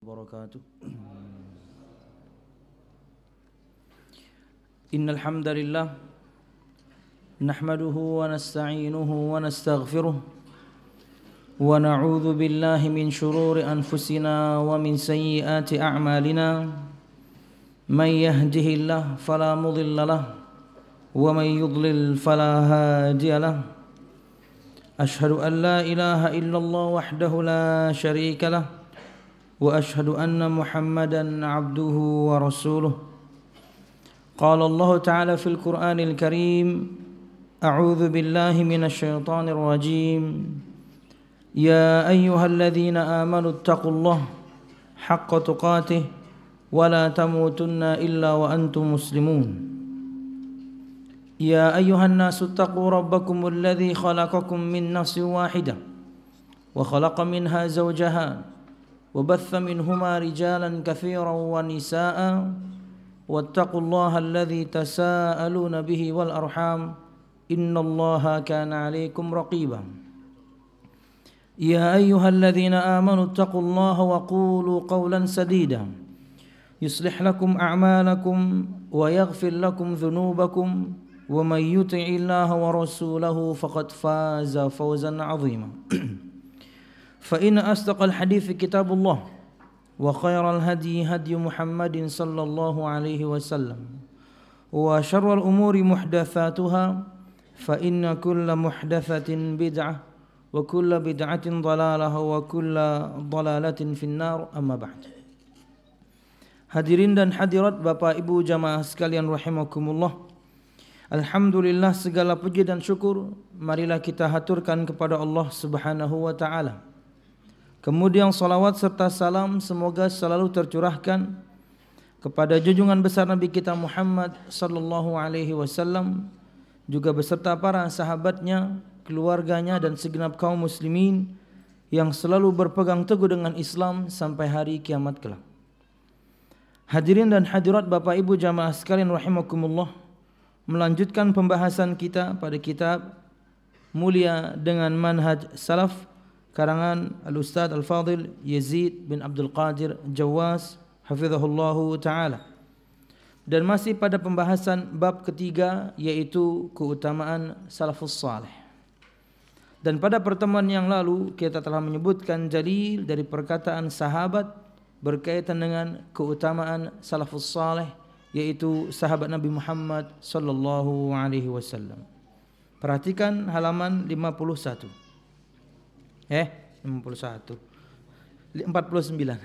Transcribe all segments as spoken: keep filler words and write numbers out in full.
وبركاته إن الحمد لله نحمده ونستعينه ونستغفره ونعوذ بالله من شرور أنفسنا ومن سيئات أعمالنا من يهده الله فلا مضل له ومن يضلل فلا هادي له أشهد أن لا إله إلا الله وحده لا شريك له وأشهد أن محمدا عبده ورسوله قال الله تعالى في القرآن الكريم أعوذ بالله من الشيطان الرجيم يا أيها الذين آمنوا اتقوا الله حق تقاته ولا تموتن إلا وأنتم مسلمون يا أيها الناس اتقوا ربكم الذي خلقكم من نفس واحدة وخلق منها زوجها وبث منهما رجالا كثيرا ونساء واتقوا الله الذي تساءلون به والأرحام إن الله كان عليكم رقيبا يا أيها الذين آمنوا اتقوا الله وقولوا قولا سديدا يصلح لكم أعمالكم ويغفر لكم ذنوبكم ومن يطع الله ورسوله فقد فاز فوزا عظيما فإن أصدق الحديث كتاب الله وخير الهدي هدي محمد صلى الله عليه وسلم وشر الأمور محدثاتها فإن كل محدثة بدعة وكل بدعة ضلالة وكل ضلالة في النار أما بعد. Hadirin dan hadirat Bapak Ibu jamaah sekalian rahimakumullah. Alhamdulillah, segala puji dan syukur marilah kita haturkan kepada Allah Subhanahu wa taala. Kemudian salawat serta salam semoga selalu tercurahkan kepada junjungan besar Nabi kita Muhammad sallallahu alaihi wasallam, juga beserta para sahabatnya, keluarganya dan segenap kaum muslimin yang selalu berpegang teguh dengan Islam sampai hari kiamat kelak. Hadirin dan hadirat Bapak Ibu jamaah sekalian rahimakumullah, melanjutkan pembahasan kita pada kitab Mulia dengan Manhaj Salaf karangan Al-Ustadz Al-Fadil Yazid bin Abdul Qadir Jawas hafizahullahu ta'ala, dan masih pada pembahasan bab ketiga, yaitu keutamaan salafus salih. Dan pada pertemuan yang lalu kita telah menyebutkan dalil dari perkataan sahabat berkaitan dengan keutamaan salafus salih, yaitu sahabat Nabi Muhammad sallallahu alaihi wasallam. Perhatikan halaman lima puluh satu. Eh, lima puluh satu. empat puluh sembilan.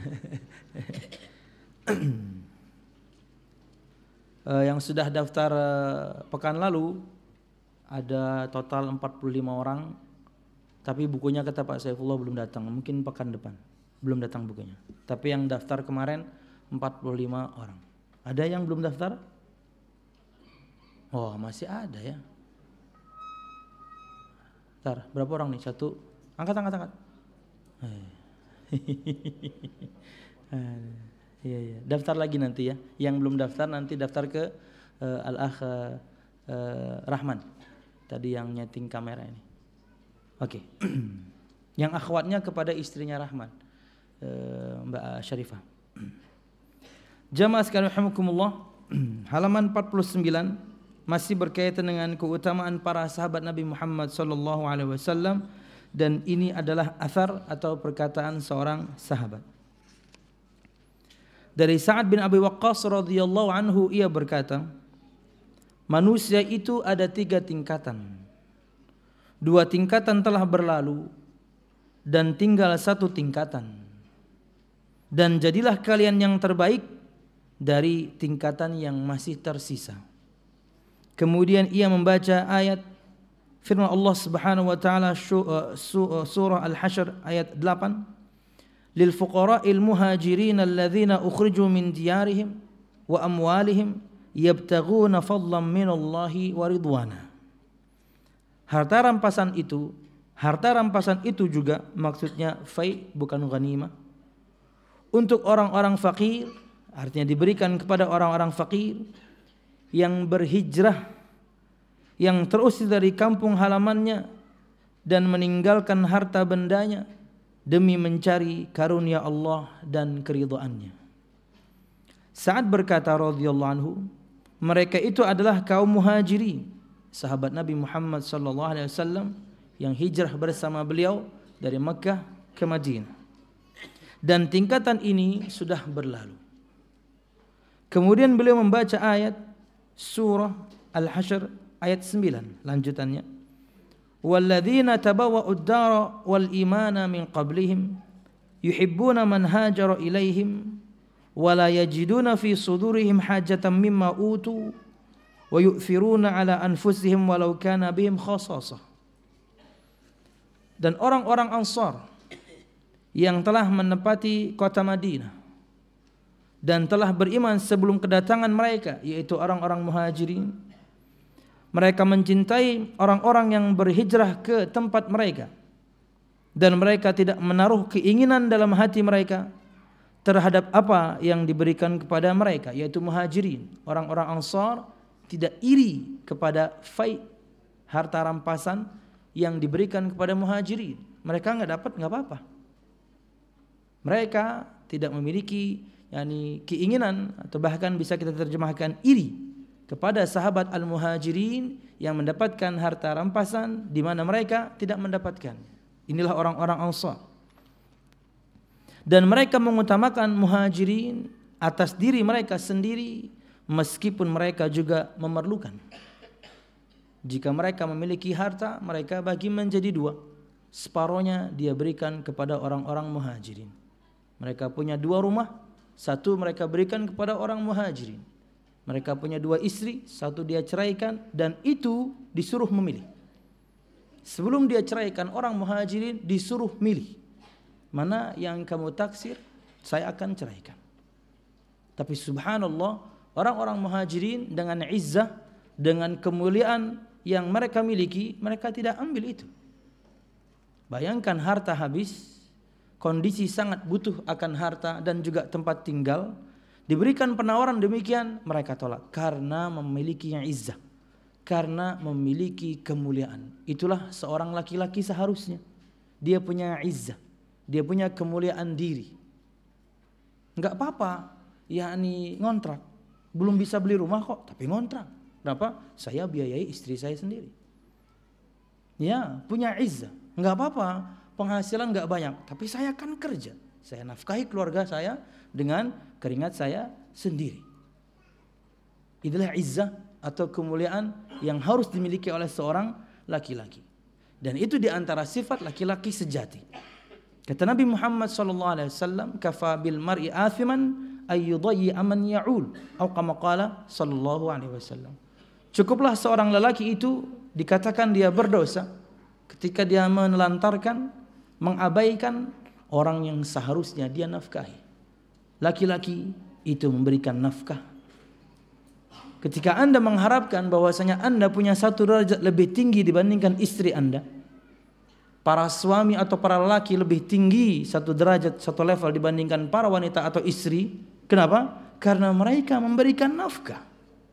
uh, yang sudah daftar uh, pekan lalu ada total empat puluh lima orang, tapi bukunya kata Pak Saifullah belum datang, mungkin pekan depan belum datang bukunya. Tapi yang daftar kemarin empat puluh lima orang. Ada yang belum daftar? Oh, masih ada ya. Bentar, berapa orang nih? Satu. Angkat, angkat, angkat. Iya, iya. Daftar lagi nanti ya. Yang belum daftar nanti daftar ke uh, Al-Akh uh, Rahman. Tadi yang nyeting kamera ini. Oke. Okay. Yang akhwatnya kepada istrinya Rahman, uh, Mbak Syarifah. Jamaah sekalian rahimakumullah, halaman empat puluh sembilan masih berkaitan dengan keutamaan para sahabat Nabi Muhammad sallallahu alaihi wasallam, dan ini adalah athar atau perkataan seorang sahabat. Dari Sa'ad bin Abi Waqqas radhiyallahu anhu, ia berkata, manusia itu ada tiga tingkatan. Dua tingkatan telah berlalu dan tinggal satu tingkatan. Dan jadilah kalian yang terbaik dari tingkatan yang masih tersisa. Kemudian ia membaca ayat firman Allah Subhanahu wa taala surah Al-Hasyr ayat delapan, lil fuqara'il muhajirin alladzina ukhriju min diyarihim wa amwalihim yabtaghuna fadlan minallahi wa ridwana. Harta rampasan itu, harta rampasan itu juga maksudnya fai, bukan ghanimah, untuk orang-orang fakir, artinya diberikan kepada orang-orang fakir yang berhijrah, yang terusir dari kampung halamannya dan meninggalkan harta bendanya demi mencari karunia Allah dan keridhaannya. Sa'ad berkata radhiyallahu anhu, mereka itu adalah kaum muhajirin, sahabat Nabi Muhammad sallallahu alaihi wasallam yang hijrah bersama beliau dari Makkah ke Madinah. Dan tingkatan ini sudah berlalu. Kemudian beliau membaca ayat surah Al-Hasyr ayat sembilan lanjutannya. Walladzina tabawwa'ud dara wal imana min qablihim yuhibbuna man hajara ilaihim wala yajiduna fi sudurihim hajatan mimma utu wa yu'thiruna ala anfusihim walau kana bihim khasasah. Dan orang-orang Ansar yang telah menempati kota Madinah dan telah beriman sebelum kedatangan mereka, yaitu orang-orang muhajirin, mereka mencintai orang-orang yang berhijrah ke tempat mereka, dan mereka tidak menaruh keinginan dalam hati mereka terhadap apa yang diberikan kepada mereka, yaitu muhajirin. Orang-orang Ansar tidak iri kepada fai, harta rampasan yang diberikan kepada muhajirin. Mereka enggak dapat, enggak apa-apa. Mereka tidak memiliki yakni keinginan, atau bahkan bisa kita terjemahkan iri kepada sahabat al-muhajirin yang mendapatkan harta rampasan di mana mereka tidak mendapatkan. Inilah orang-orang Ansar. Dan mereka mengutamakan muhajirin atas diri mereka sendiri meskipun mereka juga memerlukan. Jika mereka memiliki harta, mereka bagi menjadi dua. Separohnya dia berikan kepada orang-orang muhajirin. Mereka punya dua rumah, satu mereka berikan kepada orang muhajirin. Mereka punya dua istri, satu dia ceraikan, dan itu disuruh memilih. Sebelum dia ceraikan, orang muhajirin disuruh milih. Mana yang kamu taksir, saya akan ceraikan. Tapi subhanallah, orang-orang muhajirin dengan izzah, dengan kemuliaan yang mereka miliki, mereka tidak ambil itu. Bayangkan harta habis, kondisi sangat butuh akan harta dan juga tempat tinggal, diberikan penawaran demikian, mereka tolak karena memiliki yang izzah, karena memiliki kemuliaan. Itulah seorang laki-laki seharusnya. Dia punya izzah, dia punya kemuliaan diri. Enggak apa-apa, yakni ngontrak. Belum bisa beli rumah kok, tapi ngontrak. Kenapa? Saya biayai istri saya sendiri. Ya, punya izzah. Enggak apa-apa, penghasilan enggak banyak, tapi saya akan kerja. Saya nafkahi keluarga saya dengan keringat saya sendiri. Itulah izzah atau kemuliaan yang harus dimiliki oleh seorang laki-laki. Dan itu diantara sifat laki-laki sejati. Kata Nabi Muhammad sallallahu alaihi wasallam, "Kafa bil mar'i athiman ay yudayyi man ya'ul." Atau kama qala sallallahu alaihi wasallam. Cukuplah seorang lelaki itu dikatakan dia berdosa ketika dia menelantarkan, mengabaikan orang yang seharusnya dia nafkahi. Laki-laki itu memberikan nafkah. Ketika Anda mengharapkan bahwasanya Anda punya satu derajat lebih tinggi dibandingkan istri Anda, para suami atau para lelaki lebih tinggi satu derajat, satu level dibandingkan para wanita atau istri. Kenapa? Karena mereka memberikan nafkah.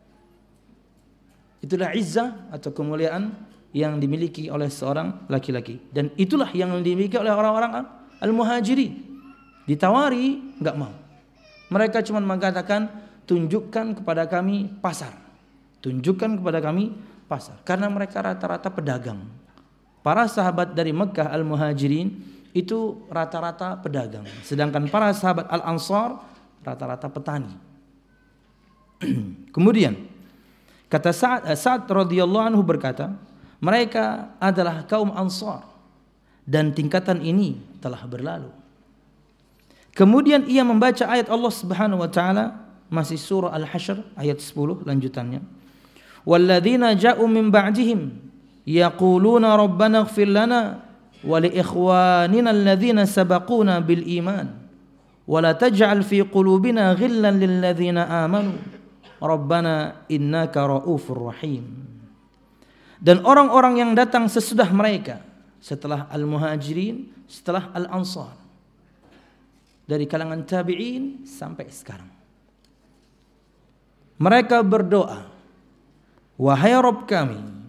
Itulah izzah atau kemuliaan yang dimiliki oleh seorang laki-laki. Dan itulah yang dimiliki oleh orang-orang al-muhajirin. Ditawari, enggak mau. Mereka cuma mengatakan, tunjukkan kepada kami pasar. Tunjukkan kepada kami pasar. Karena mereka rata-rata pedagang. Para sahabat dari Mekah al-muhajirin itu rata-rata pedagang. Sedangkan para sahabat al-ansar rata-rata petani. Kemudian kata Sa'ad, Sa'ad radhiyallahu anhu berkata, mereka adalah kaum Ansar dan tingkatan ini telah berlalu. Kemudian ia membaca ayat Allah Subhanahu wa taala, masih surah Al-Hasyr ayat sepuluh lanjutannya. Walladzina ja'u min ba'dihim yaquluna rabbana ighfir lana wa li ikhwanina alladzina sabaquna bil iman wa la taj'al fi qulubina ghillan lil ladzina amanu rabbana innaka raufur rahim. Dan orang-orang yang datang sesudah mereka, setelah al-muhajirin, setelah al-ansar, dari kalangan tabi'in sampai sekarang, mereka berdoa, wahai Rabb kami,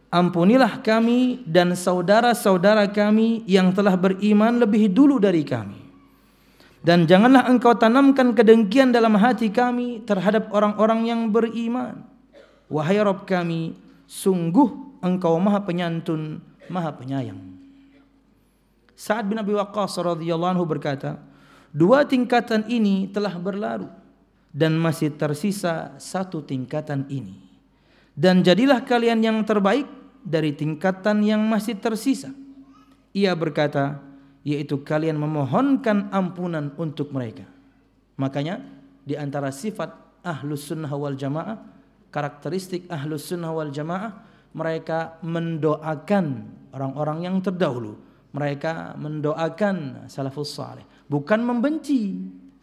ampunilah kami dan saudara-saudara kami yang telah beriman lebih dulu dari kami. Dan janganlah engkau tanamkan kedengkian dalam hati kami terhadap orang-orang yang beriman. Wahai Rabb kami, sungguh engkau maha penyantun, maha penyayang. Sa'ad bin Abi Waqqas radhiyallahu anhu berkata, dua tingkatan ini telah berlalu dan masih tersisa satu tingkatan ini. Dan jadilah kalian yang terbaik dari tingkatan yang masih tersisa. Ia berkata, yaitu kalian memohonkan ampunan untuk mereka. Makanya di antara sifat Ahlus Sunnah wal Jamaah, karakteristik Ahlus Sunnah wal Jamaah, mereka mendoakan orang-orang yang terdahulu. Mereka mendoakan salafus saleh, bukan membenci.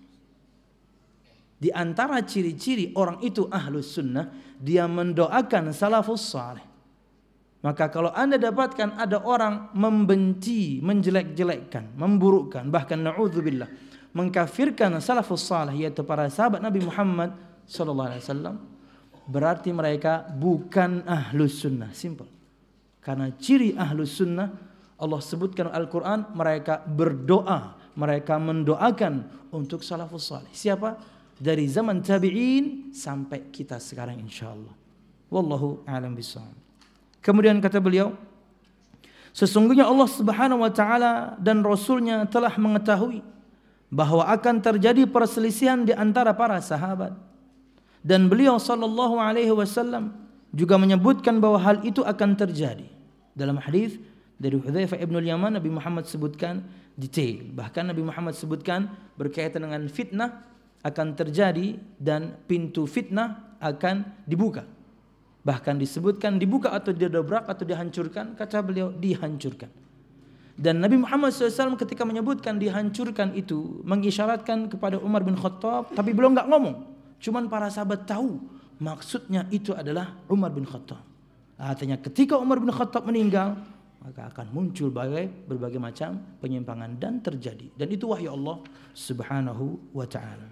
Di antara ciri-ciri orang itu Ahlus Sunnah, dia mendoakan salafus saleh. Maka kalau anda dapatkan ada orang membenci, menjelek-jelekkan, memburukkan, bahkan na'udzubillah, mengkafirkan salafus saleh, yaitu para sahabat Nabi Muhammad sallallahu alaihi wasallam, berarti mereka bukan Ahlus Sunnah. Simple. Karena ciri Ahlus Sunnah, Allah sebutkan Al-Quran, mereka berdoa, mereka mendoakan untuk salafus saleh. Siapa? Dari zaman tabi'in sampai kita sekarang insyaallah. Wallahu a'lam bishawab. Kemudian kata beliau, sesungguhnya Allah Subhanahu wa taala dan Rasulnya telah mengetahui bahwa akan terjadi perselisihan di antara para sahabat. Dan beliau sallallahu alaihi wasallam juga menyebutkan bahwa hal itu akan terjadi. Dalam hadis dari Hudzaifah ibn al-Yaman, Nabi Muhammad sebutkan detail. Bahkan Nabi Muhammad sebutkan berkaitan dengan fitnah akan terjadi dan pintu fitnah akan dibuka. Bahkan disebutkan dibuka atau didobrak atau dihancurkan. Kata beliau dihancurkan. Dan Nabi Muhammad shallallahu alaihi wasallam ketika menyebutkan dihancurkan itu mengisyaratkan kepada Umar bin Khattab, tapi beliau enggak ngomong. Cuman para sahabat tahu maksudnya itu adalah Umar bin Khattab. Artinya ketika Umar bin Khattab meninggal, maka akan muncul berbagai, berbagai macam penyimpangan dan terjadi. Dan itu wahyu Allah Subhanahu wa taala.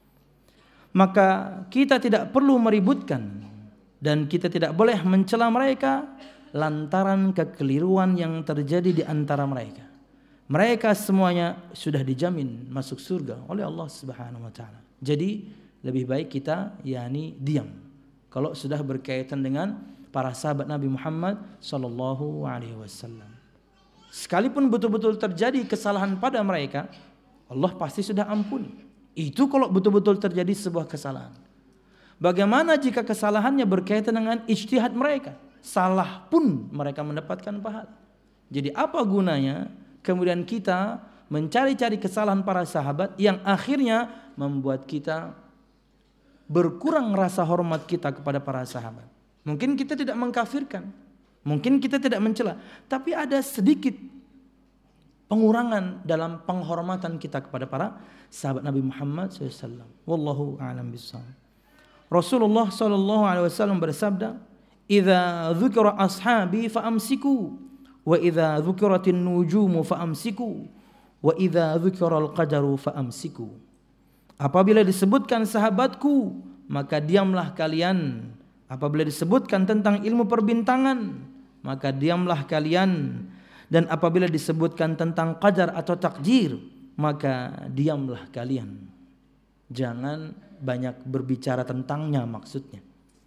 Maka kita tidak perlu meributkan dan kita tidak boleh mencela mereka lantaran kekeliruan yang terjadi di antara mereka. Mereka semuanya sudah dijamin masuk surga oleh Allah Subhanahu wa taala. Jadi lebih baik kita yakni diam kalau sudah berkaitan dengan para sahabat Nabi Muhammad sallallahu alaihi wasallam. Sekalipun betul-betul terjadi kesalahan pada mereka, Allah pasti sudah ampuni. Itu kalau betul-betul terjadi sebuah kesalahan. Bagaimana jika kesalahannya berkaitan dengan ijtihad mereka? Salah pun mereka mendapatkan pahala. Jadi apa gunanya kemudian kita mencari-cari kesalahan para sahabat yang akhirnya membuat kita berkurang rasa hormat kita kepada para sahabat. Mungkin kita tidak mengkafirkan, mungkin kita tidak mencela, tapi ada sedikit pengurangan dalam penghormatan kita kepada para sahabat Nabi Muhammad shallallahu alaihi wasallam. Wallahu a'lam bishawab. Rasulullah sallallahu alaihi wasallam bersabda, "Idza dzukira ashabi fa'amsiku, wa idza dzukiratin nujumu fa'amsiku, wa idza dzukiral qadaru fa'amsiku." Apabila disebutkan sahabatku, maka diamlah kalian. Apabila disebutkan tentang ilmu perbintangan, maka diamlah kalian. Dan apabila disebutkan tentang qadar atau takdir, maka diamlah kalian. Jangan banyak berbicara tentangnya maksudnya.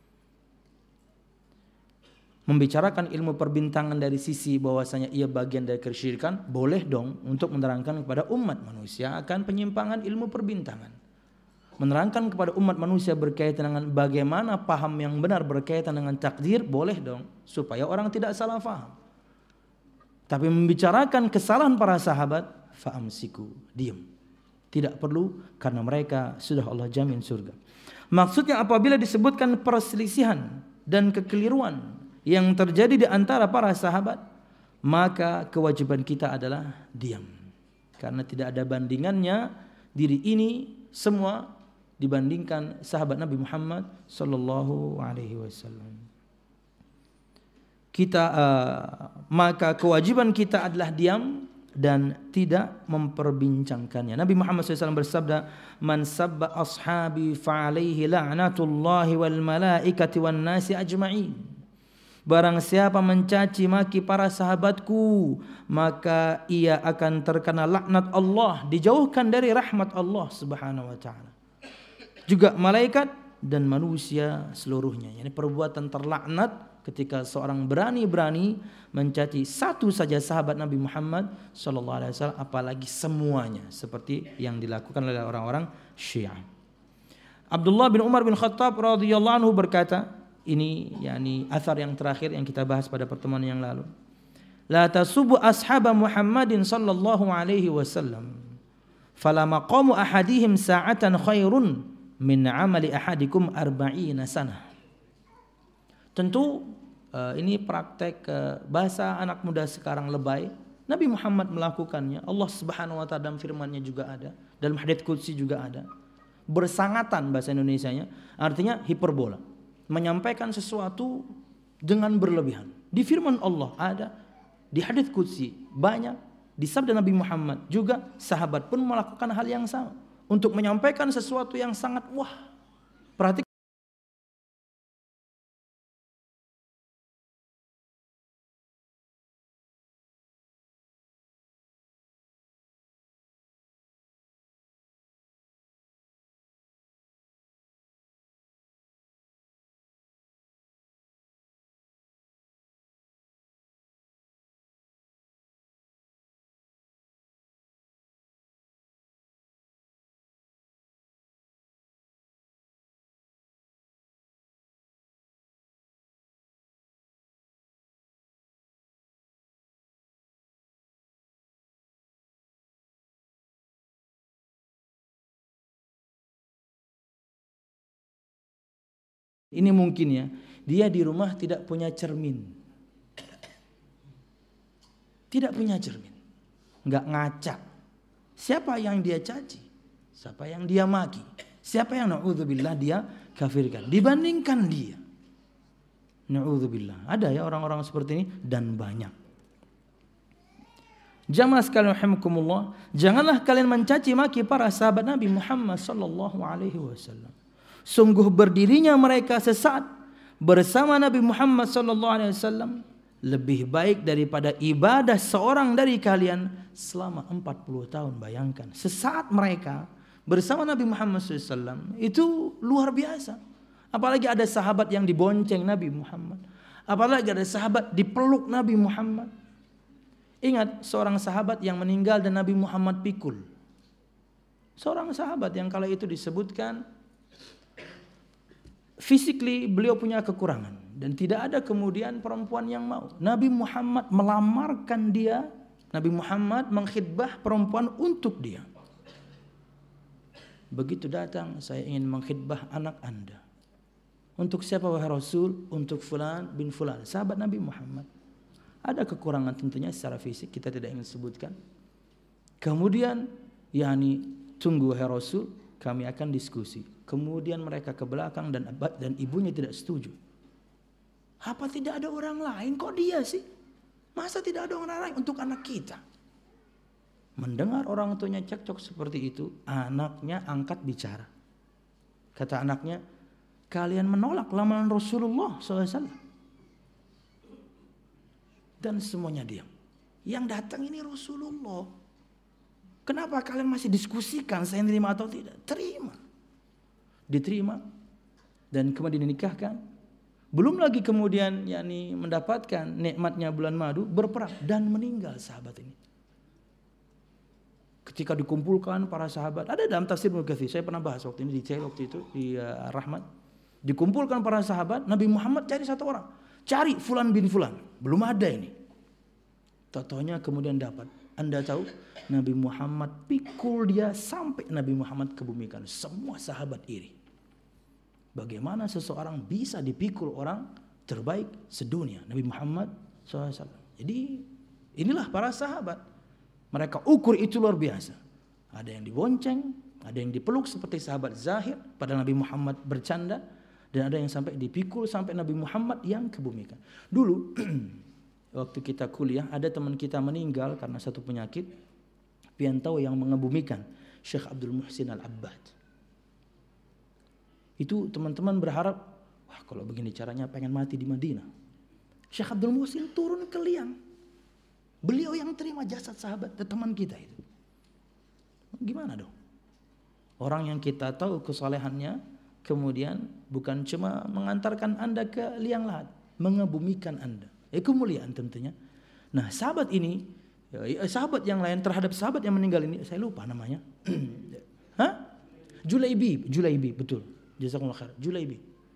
Membicarakan ilmu perbintangan dari sisi bahwasanya ia bagian dari kesyirikan, boleh dong untuk menerangkan kepada umat manusia akan penyimpangan ilmu perbintangan. Menerangkan kepada umat manusia berkaitan dengan bagaimana paham yang benar berkaitan dengan takdir, boleh dong supaya orang tidak salah faham. Tapi membicarakan kesalahan para sahabat, fa'amsiku, diam. Tidak perlu karena mereka sudah Allah jamin surga. Maksudnya apabila disebutkan perselisihan dan kekeliruan yang terjadi di antara para sahabat, maka kewajiban kita adalah diam. Karena tidak ada bandingannya diri ini semua dibandingkan sahabat Nabi Muhammad sallallahu alaihi wasallam. Kita uh, maka kewajiban kita adalah diam dan tidak memperbincangkannya. Nabi Muhammad shallallahu alaihi wasallam bersabda, "Man sabba ashabi fa alaihi la'natullahi wal malaikati wan nasi ajma'in." Barang siapa mencaci maki para sahabatku, maka ia akan terkena laknat Allah, dijauhkan dari rahmat Allah Subhanahu wa taala. Juga malaikat dan manusia seluruhnya. Yani perbuatan terlaknat ketika seorang berani-berani mencaci satu saja sahabat Nabi Muhammad sallallahu alaihi wasallam, apalagi semuanya seperti yang dilakukan oleh orang-orang Syiah. Abdullah bin Umar bin Khattab radhiyallahu anhu berkata, ini yakni athar yang terakhir yang kita bahas pada pertemuan yang lalu. La tasubu ashab Muhammadin sallallahu alaihi wasallam. Fala maqamu ahadihim sa'atan khairun min amali ahadikum arba'ina sanah. Tentu uh, ini praktek uh, bahasa anak muda sekarang lebay. Nabi Muhammad melakukannya. Allah Subhanahu wa taala dalam firman-Nya juga ada, dalam hadits qudsi juga ada. Bersangatan bahasa Indonesianya, artinya hiperbola. Menyampaikan sesuatu dengan berlebihan. Di firman Allah ada, di hadits qudsi banyak, di sabda Nabi Muhammad juga sahabat pun melakukan hal yang sama untuk menyampaikan sesuatu yang sangat wah. Perhatikan. Ini mungkin ya, dia di rumah tidak punya cermin. Tidak punya cermin. Enggak ngaca. Siapa yang dia caci? Siapa yang dia maki? Siapa yang na'udzubillah dia kafirkan? Dibandingkan dia. Na'udzubillah. Ada ya orang-orang seperti ini dan banyak. Jamaah sekalian rahimakumullah, janganlah kalian mencaci maki para sahabat Nabi Muhammad sallallahu alaihi wasallam. Sungguh berdirinya mereka sesat bersama Nabi Muhammad sallallahu alaihi wasallam lebih baik daripada ibadah seorang dari kalian selama empat puluh tahun. Bayangkan, sesat mereka bersama Nabi Muhammad sallallahu alaihi wasallam itu luar biasa. Apalagi ada sahabat yang dibonceng Nabi Muhammad, apalagi ada sahabat dipeluk Nabi Muhammad. Ingat seorang sahabat yang meninggal dan Nabi Muhammad pikul. Seorang sahabat yang kala itu disebutkan physically beliau punya kekurangan dan tidak ada kemudian perempuan yang mau. Nabi Muhammad melamarkan dia, Nabi Muhammad mengkhidbah perempuan untuk dia. Begitu datang, saya ingin mengkhidbah anak Anda. Untuk siapa wahai Rasul? Untuk fulan bin fulan, sahabat Nabi Muhammad. Ada kekurangan tentunya secara fisik, kita tidak ingin sebutkan. Kemudian yakni tunggu wahai Rasul, kami akan diskusi. Kemudian mereka ke belakang dan dan ibunya tidak setuju. Apa tidak ada orang lain? Kok dia sih? Masa tidak ada orang lain untuk anak kita? Mendengar orang tuanya cekcok seperti itu, anaknya angkat bicara. Kata anaknya, kalian menolak lamaran Rasulullah shallallahu alaihi wasallam. Dan semuanya diam. Yang datang ini Rasulullah. Kenapa kalian masih diskusikan saya terima atau tidak? Terima. Diterima dan kemudian dinikahkan. Belum lagi kemudian yakni mendapatkan nikmatnya bulan madu, berperang dan meninggal sahabat ini. Ketika dikumpulkan para sahabat, ada dalam tafsir Ibnu Katsir, saya pernah bahas waktu ini detail waktu itu di uh, Rahmat. Dikumpulkan para sahabat, Nabi Muhammad cari satu orang, cari fulan bin fulan, belum ada ini. Totohnya kemudian dapat. Anda tahu Nabi Muhammad pikul dia sampai Nabi Muhammad kebumikan. Semua sahabat iri. Bagaimana seseorang bisa dipikul orang terbaik sedunia, Nabi Muhammad shallallahu alaihi wasallam. Jadi inilah para sahabat. Mereka ukur itu luar biasa. Ada yang dibonceng, ada yang dipeluk seperti sahabat Zahir pada Nabi Muhammad bercanda, dan ada yang sampai dipikul sampai Nabi Muhammad yang kebumikan. Dulu waktu kita kuliah ada teman kita meninggal karena satu penyakit, pian tahu yang mengebumikan, Syekh Abdul Muhsin Al-Abbad. Itu teman-teman berharap, wah kalau begini caranya pengen mati di Madinah. Syekh Abdul Muhsin turun ke liang. Beliau yang terima jasad sahabat teman kita itu. Gimana dong? Orang yang kita tahu kesalehannya kemudian bukan cuma mengantarkan Anda ke liang lahat, mengebumikan Anda. Eh, kemuliaan tentunya. Nah, sahabat ini, ya, sahabat yang lain terhadap sahabat yang meninggal ini, saya lupa namanya. Hah? Julaibi, Julaibi, betul. Jazakumullah khair. Julaibi.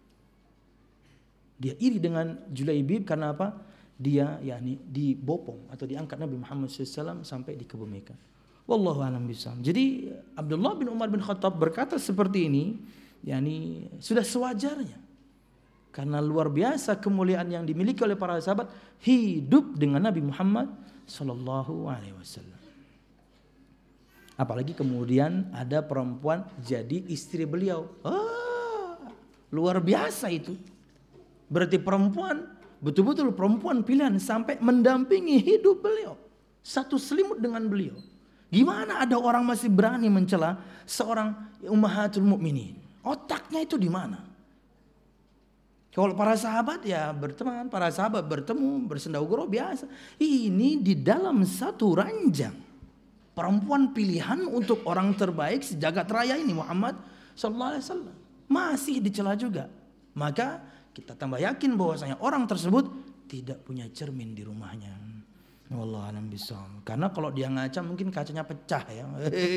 Dia iri dengan Julaibi karena apa? Dia yakni dibopong atau diangkat Nabi Muhammad shallallahu alaihi wasallam sampai dikebumikan. Wallahu a'lam bishawab. Jadi Abdullah bin Umar bin Khattab berkata seperti ini, yakni sudah sewajarnya. Karena luar biasa kemuliaan yang dimiliki oleh para sahabat hidup dengan Nabi Muhammad sallallahu alaihi wasallam. Apalagi kemudian ada perempuan jadi istri beliau. Ah, luar biasa itu. Berarti perempuan betul-betul perempuan pilihan sampai mendampingi hidup beliau. Satu selimut dengan beliau. Gimana ada orang masih berani mencela seorang ummahatul mukminin? Otaknya itu di mana? Kalau para sahabat ya berteman, para sahabat bertemu, bersendau-gurau biasa. Ini di dalam satu ranjang. Perempuan pilihan untuk orang terbaik sejagat raya ini Muhammad sallallahu alaihi wasallam. Masih dicela juga. Maka kita tambah yakin bahwasanya orang tersebut tidak punya cermin di rumahnya. Wallahu a'lam bishawab. Karena kalau dia ngaca mungkin kacanya pecah ya.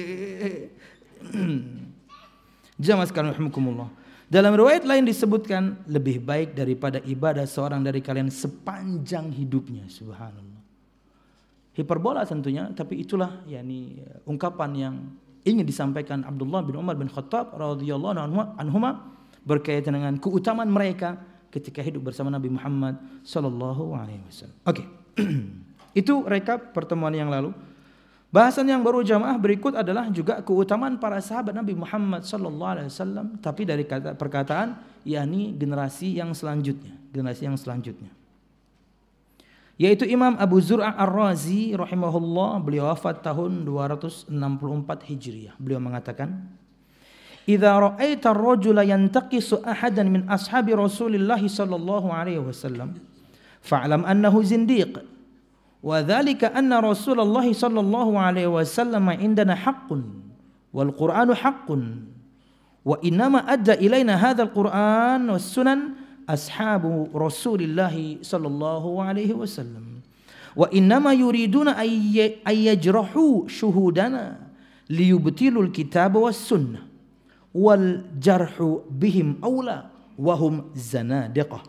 Jamaah sekalian rahimakumullah. Dalam riwayat lain disebutkan lebih baik daripada ibadah seorang dari kalian sepanjang hidupnya. Subhanallah. Hiperbola tentunya, tapi itulah yakni ungkapan yang ingin disampaikan Abdullah bin Umar bin Khattab radhiyallahu anhuma berkaitan dengan keutamaan mereka ketika hidup bersama Nabi Muhammad sallallahu alaihi wasallam. Oke. Itu rekap pertemuan yang lalu. Bahasan yang baru jamaah berikut adalah juga keutamaan para sahabat Nabi Muhammad sallallahu alaihi wasallam, tapi dari kata perkataan yakni generasi yang selanjutnya, generasi yang selanjutnya. Yaitu Imam Abu Zur'ah Ar-Razi rahimahullah, beliau wafat tahun dua ratus enam puluh empat Hijriah. Beliau mengatakan, "Idza ra'aita ar-rajula yantaqisu ahadan min ashabi Rasulillah sallallahu alaihi wasallam, fa'lam annahu zindiq." وذلك أن رسول الله صلى الله عليه وسلم عندنا حق والقرآن حق وإنما أدى إلينا هذا القرآن والسنن أصحاب رسول الله صلى الله عليه وسلم وإنما يريدون أن يجرحوا شهودنا ليبطلوا الكتاب والسنة والجرح بهم أولى وهم زنادقة.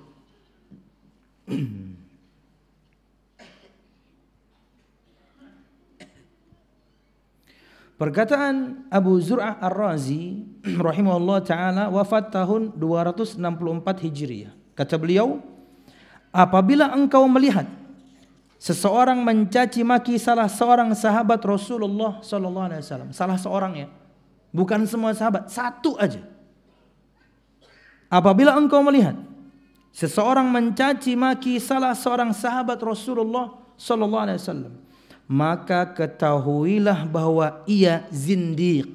Perkataan Abu Zur'ah Ar-Razi rahimahullah ta'ala wafat tahun dua ratus enam puluh empat Hijriah. Kata beliau, apabila engkau melihat seseorang mencaci maki salah seorang sahabat Rasulullah sallallahu alaihi wasallam, salah seorang ya, bukan semua sahabat, satu aja. Apabila engkau melihat seseorang mencaci maki salah seorang sahabat Rasulullah sallallahu alaihi wasallam, maka ketahuilah bahwa ia zindiq.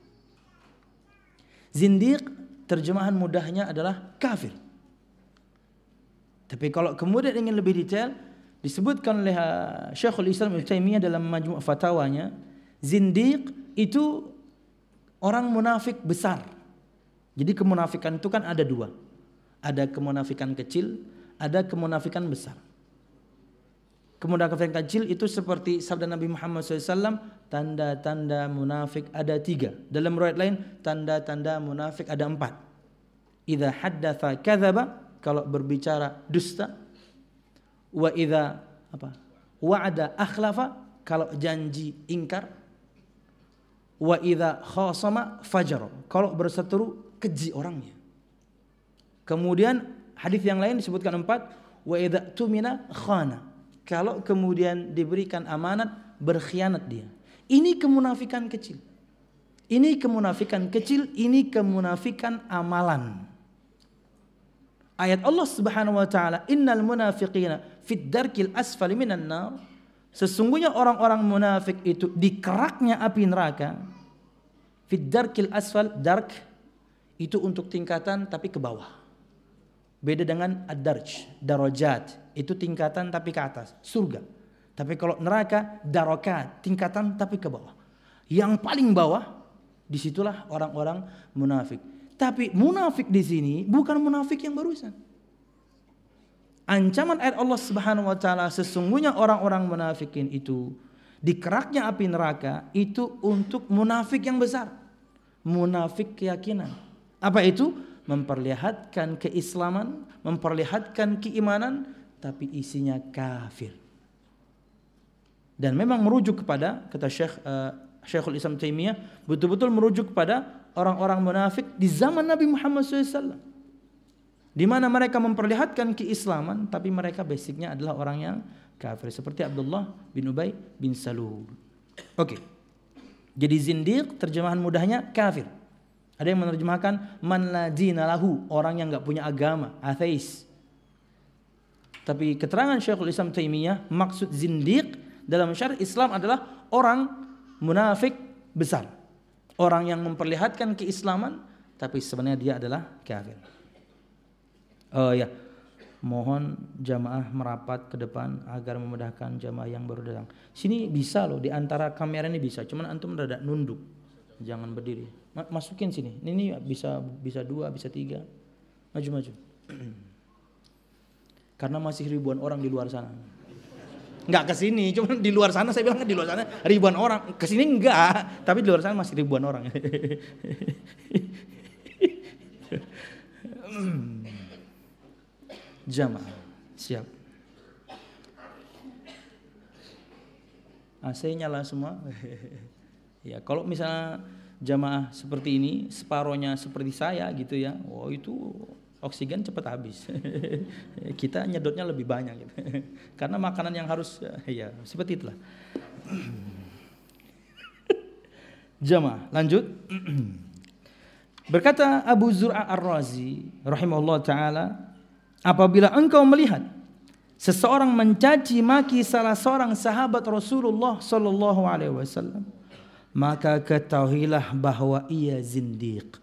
Zindiq terjemahan mudahnya adalah kafir. Tapi kalau kemudian ingin lebih detail, disebutkan oleh Syekhul Islam Ibnu Taimiyah dalam Majmu' Fatawanya, zindiq itu orang munafik besar. Jadi kemunafikan itu kan ada dua. Ada kemunafikan kecil, ada kemunafikan besar. Kemunafikan kecil itu seperti sabda Nabi Muhammad shallallahu alaihi wasallam, tanda-tanda munafik ada tiga. Dalam riwayat lain, tanda-tanda munafik ada empat. Idza haddatsa kadzaba, kalau berbicara dusta. Wa idza apa? Wa'ada akhlafa, kalau janji ingkar. Wa idza khasama fajara, kalau berseteru keji orangnya. Kemudian hadis yang lain disebutkan empat, wa idza tumina khana, kalau kemudian diberikan amanat berkhianat dia. Ini kemunafikan kecil. Ini kemunafikan kecil, ini kemunafikan amalan. Ayat Allah Subhanahu wa taala, innal munafiqina fid darkil asfali minan nar. Sesungguhnya orang-orang munafik itu di keraknya api neraka. Fid darkil asfal, dark itu untuk tingkatan tapi ke bawah. Beda dengan ad-darj, darajat, itu tingkatan tapi ke atas, surga. Tapi kalau neraka, darokat, tingkatan tapi ke bawah. Yang paling bawah, disitulah orang-orang munafik. Tapi munafik di sini bukan munafik yang barusan. Ancaman ayat Allah Subhanahu wa taala, sesungguhnya orang-orang munafikin itu di keraknya api neraka itu untuk munafik yang besar. Munafik keyakinan. Apa itu? Memperlihatkan keislaman, memperlihatkan keimanan, tapi isinya kafir. Dan memang merujuk kepada, kata Syekh uh, Syekhul Islam Taimiyah, betul-betul merujuk kepada orang-orang munafik di zaman Nabi Muhammad shallallahu alaihi wasallam, di mana mereka memperlihatkan keislaman, tapi mereka basicnya adalah orang yang kafir, seperti Abdullah bin Ubay bin Salul. Oke, okay. Jadi zindiq terjemahan mudahnya kafir. Ada yang menerjemahkan man la dina lahu, orang yang enggak punya agama, atheis. Tapi keterangan Syekhul Islam Taimiyah, maksud zindiq dalam syariat Islam adalah orang munafik besar, orang yang memperlihatkan keislaman tapi sebenarnya dia adalah kafir. Oh ya, mohon jamaah merapat ke depan agar memudahkan jamaah yang baru datang. Sini bisa loh, di antara kamera ini bisa, cuman antum rada nunduk, jangan berdiri. Masukin sini, ini bisa bisa dua, bisa tiga, maju-maju. Karena masih ribuan orang di luar sana. Enggak ke sini, cuma di luar sana saya bilang kan di luar sana ribuan orang. Ke sini enggak, tapi di luar sana masih ribuan orang. Jamaah, siap. A C nyala semua. Ya, kalau misalnya jamaah seperti ini, separohnya seperti saya gitu ya, oh itu oksigen cepat habis. Kita nyedotnya lebih banyak gitu. Karena makanan yang harus ya seperti itulah. Jamaah, lanjut. Berkata Abu Zur'a Ar-Razi rahimahullah taala, apabila engkau melihat seseorang mencaci maki salah seorang sahabat Rasulullah sallallahu alaihi wasallam, maka ketahuilah bahwa ia zindiq.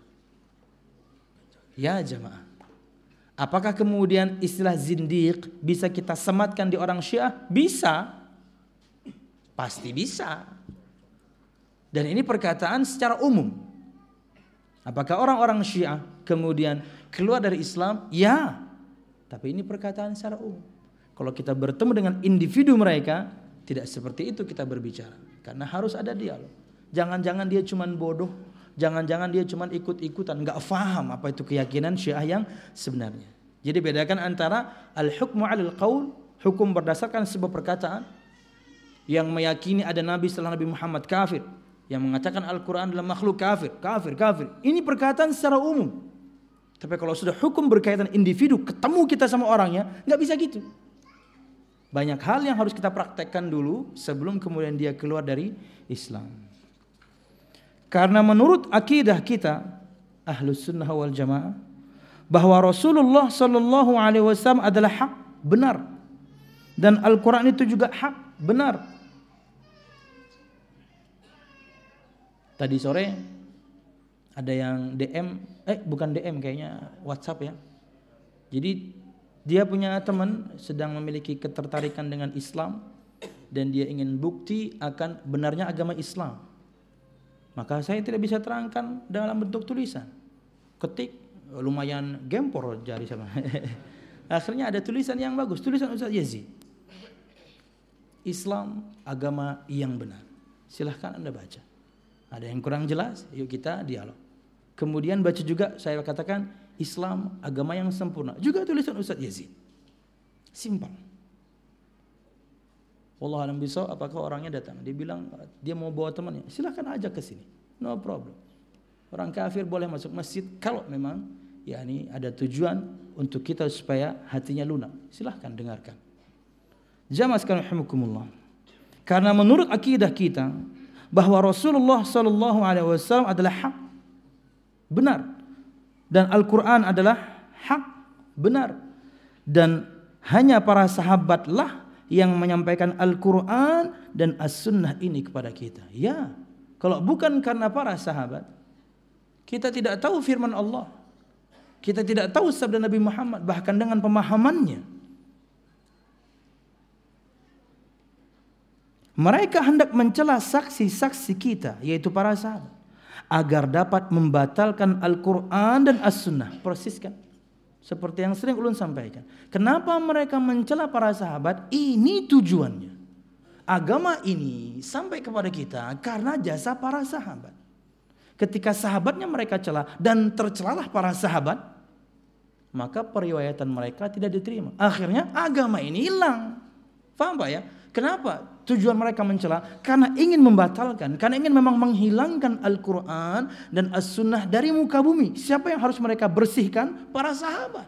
Ya jamaah, apakah kemudian istilah zindiq bisa kita sematkan di orang Syiah? Bisa. Pasti bisa. Dan ini perkataan secara umum. Apakah orang-orang Syiah kemudian keluar dari Islam? Ya. Tapi ini perkataan secara umum. Kalau kita bertemu dengan individu mereka, tidak seperti itu kita berbicara. Karena harus ada dialog. Jangan-jangan dia cuman bodoh, jangan-jangan dia cuman ikut-ikutan, enggak faham apa itu keyakinan Syiah yang sebenarnya. Jadi bedakan antara al-hukmu 'alal qaul, hukum berdasarkan sebuah perkataan, yang meyakini ada nabi setelah Nabi Muhammad kafir, yang mengatakan Al-Qur'an adalah makhluk kafir, kafir, kafir. Ini perkataan secara umum. Tapi kalau sudah hukum berkaitan individu, ketemu kita sama orangnya, enggak bisa gitu. Banyak hal yang harus kita praktekkan dulu sebelum kemudian dia keluar dari Islam. Karena menurut akidah kita Ahlus Sunnah wal Jamaah, bahwa Rasulullah sallallahu alaihi wasallam adalah hak, benar, dan Al-Quran itu juga hak, benar. Tadi sore ada yang D M, eh bukan D M kayaknya WhatsApp ya. Jadi dia punya teman sedang memiliki ketertarikan dengan Islam dan dia ingin bukti akan benarnya agama Islam. Maka saya tidak bisa terangkan dalam bentuk tulisan. Ketik, lumayan gempor jari sama. Akhirnya ada tulisan yang bagus, tulisan Ustaz Yazid. Islam agama yang benar. Silahkan Anda baca. Ada yang kurang jelas, yuk kita dialog. Kemudian baca juga saya katakan Islam agama yang sempurna. Juga tulisan Ustaz Yazid. Simpel. Wallahu a'lam bishawab, apakah orangnya datang? Dia bilang dia mau bawa temannya. Silahkan ajak ke sini. No problem. Orang kafir boleh masuk masjid kalau memang yakni ada tujuan untuk kita supaya hatinya lunak. Silahkan dengarkan. Jamaah sekalian rahimakumullah. Karena menurut akidah kita bahwa Rasulullah sallallahu alaihi wasallam adalah hak, benar, dan Al-Qur'an adalah hak, benar, dan hanya para sahabatlah yang menyampaikan Al-Quran dan As-Sunnah ini kepada kita. Ya, kalau bukan karena para sahabat, kita tidak tahu firman Allah. Kita tidak tahu sabda Nabi Muhammad bahkan dengan pemahamannya. Mereka hendak mencela saksi-saksi kita, yaitu para sahabat, agar dapat membatalkan Al-Quran dan As-Sunnah. Persis kan? Seperti yang sering ulun sampaikan. Kenapa mereka mencela para sahabat? Ini tujuannya. Agama ini sampai kepada kita karena jasa para sahabat. Ketika sahabatnya mereka cela dan tercelalah para sahabat, maka periwayatan mereka tidak diterima. Akhirnya agama ini hilang. Faham Pak ya? Kenapa tujuan mereka mencela? Karena ingin membatalkan, karena ingin memang menghilangkan Al-Quran dan As-Sunnah dari muka bumi. Siapa yang harus mereka bersihkan? Para sahabat.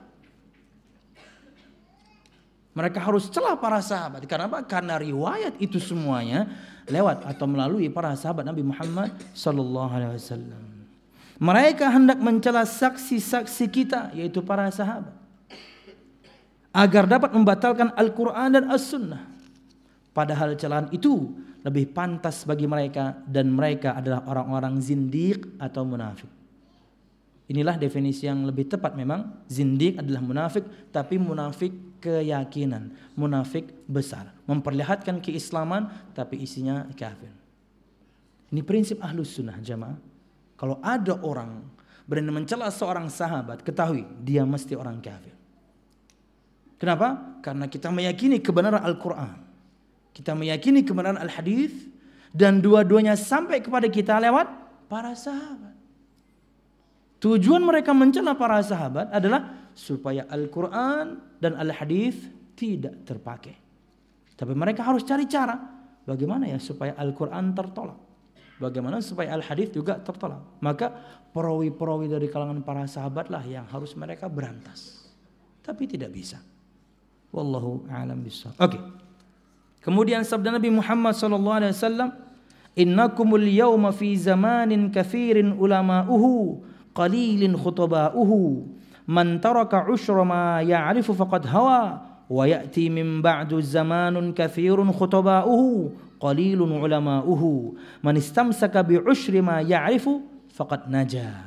Mereka harus celah para sahabat. Karena apa? Karena riwayat itu semuanya lewat atau melalui para sahabat Nabi Muhammad sallallahu alaihi wasallam. Mereka hendak mencela saksi-saksi kita, yaitu para sahabat, agar dapat membatalkan Al-Quran dan As-Sunnah. Padahal celaan itu lebih pantas bagi mereka, dan mereka adalah orang-orang zindiq atau munafik. Inilah definisi yang lebih tepat memang. Zindiq adalah munafik, tapi munafik keyakinan, munafik besar, memperlihatkan keislaman tapi isinya kafir. Ini prinsip Ahlus Sunnah jamaah. Kalau ada orang berani mencela seorang sahabat, ketahui dia mesti orang kafir. Kenapa? Karena kita meyakini kebenaran Al-Quran, kita meyakini kebenaran Al-Hadis, dan dua-duanya sampai kepada kita lewat para sahabat. Tujuan mereka mencela para sahabat adalah supaya Al-Quran dan Al-Hadis tidak terpakai. Tapi mereka harus cari cara bagaimana ya supaya Al-Quran tertolak, bagaimana supaya Al-Hadis juga tertolak. Maka perawi-perawi dari kalangan para sahabatlah yang harus mereka berantas. Tapi tidak bisa. Wallahu a'lam bishawab. Oke. Okay. Kemudian sabda Nabi Muhammad sallallahu alaihi wasallam, "Innakumul yawma fi zamanin kathirin ulama'uhu qalilin khutaba'uhu. Man taraka ushra ma ya'rifu faqad hawa wa ya'ti min ba'du zamanun kathirun khutaba'uhu qalilun ulama'uhu. Man istamsaka bi ushri ma ya'rifu faqad naja."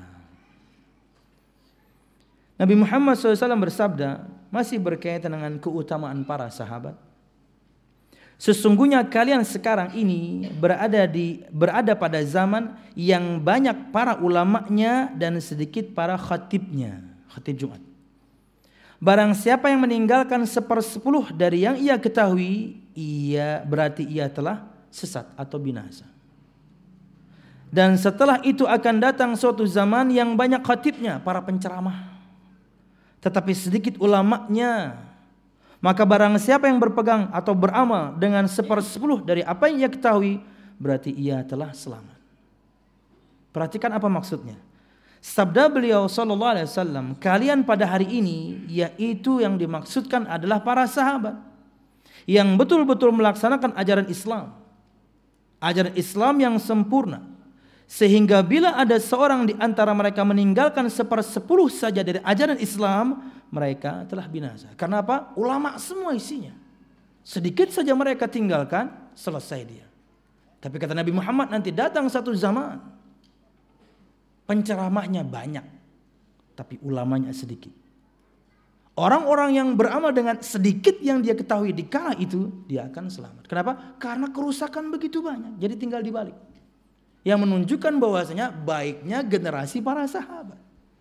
Nabi Muhammad shallallahu alaihi wasallam bersabda, masih berkaitan dengan keutamaan para sahabat, sesungguhnya kalian sekarang ini berada di berada pada zaman yang banyak para ulamanya dan sedikit para khatibnya, khatib Jumat. Barang siapa yang meninggalkan sepersepuluh dari yang ia ketahui, ia berarti ia telah sesat atau binasa. Dan setelah itu akan datang suatu zaman yang banyak khatibnya, para penceramah, tetapi sedikit ulamanya. Maka barang siapa yang berpegang atau beramal dengan sepersepuluh dari apa yang ia ketahui, berarti ia telah selamat. Perhatikan apa maksudnya. Sabda beliau sallallahu alaihi wasallam, kalian pada hari ini, yaitu yang dimaksudkan adalah para sahabat yang betul-betul melaksanakan ajaran Islam, ajaran Islam yang sempurna, sehingga bila ada seorang di antara mereka meninggalkan sepersepuluh saja dari ajaran Islam, mereka telah binasa. Karena apa? Ulama semua isinya. Sedikit saja mereka tinggalkan, selesai dia. Tapi kata Nabi Muhammad, nanti datang satu zaman, penceramahnya banyak, tapi ulamanya sedikit. Orang-orang yang beramal dengan sedikit yang dia ketahui di kala itu, dia akan selamat. Kenapa? Karena kerusakan begitu banyak, jadi tinggal dibalik. Yang menunjukkan bahwasanya baiknya generasi para sahabat.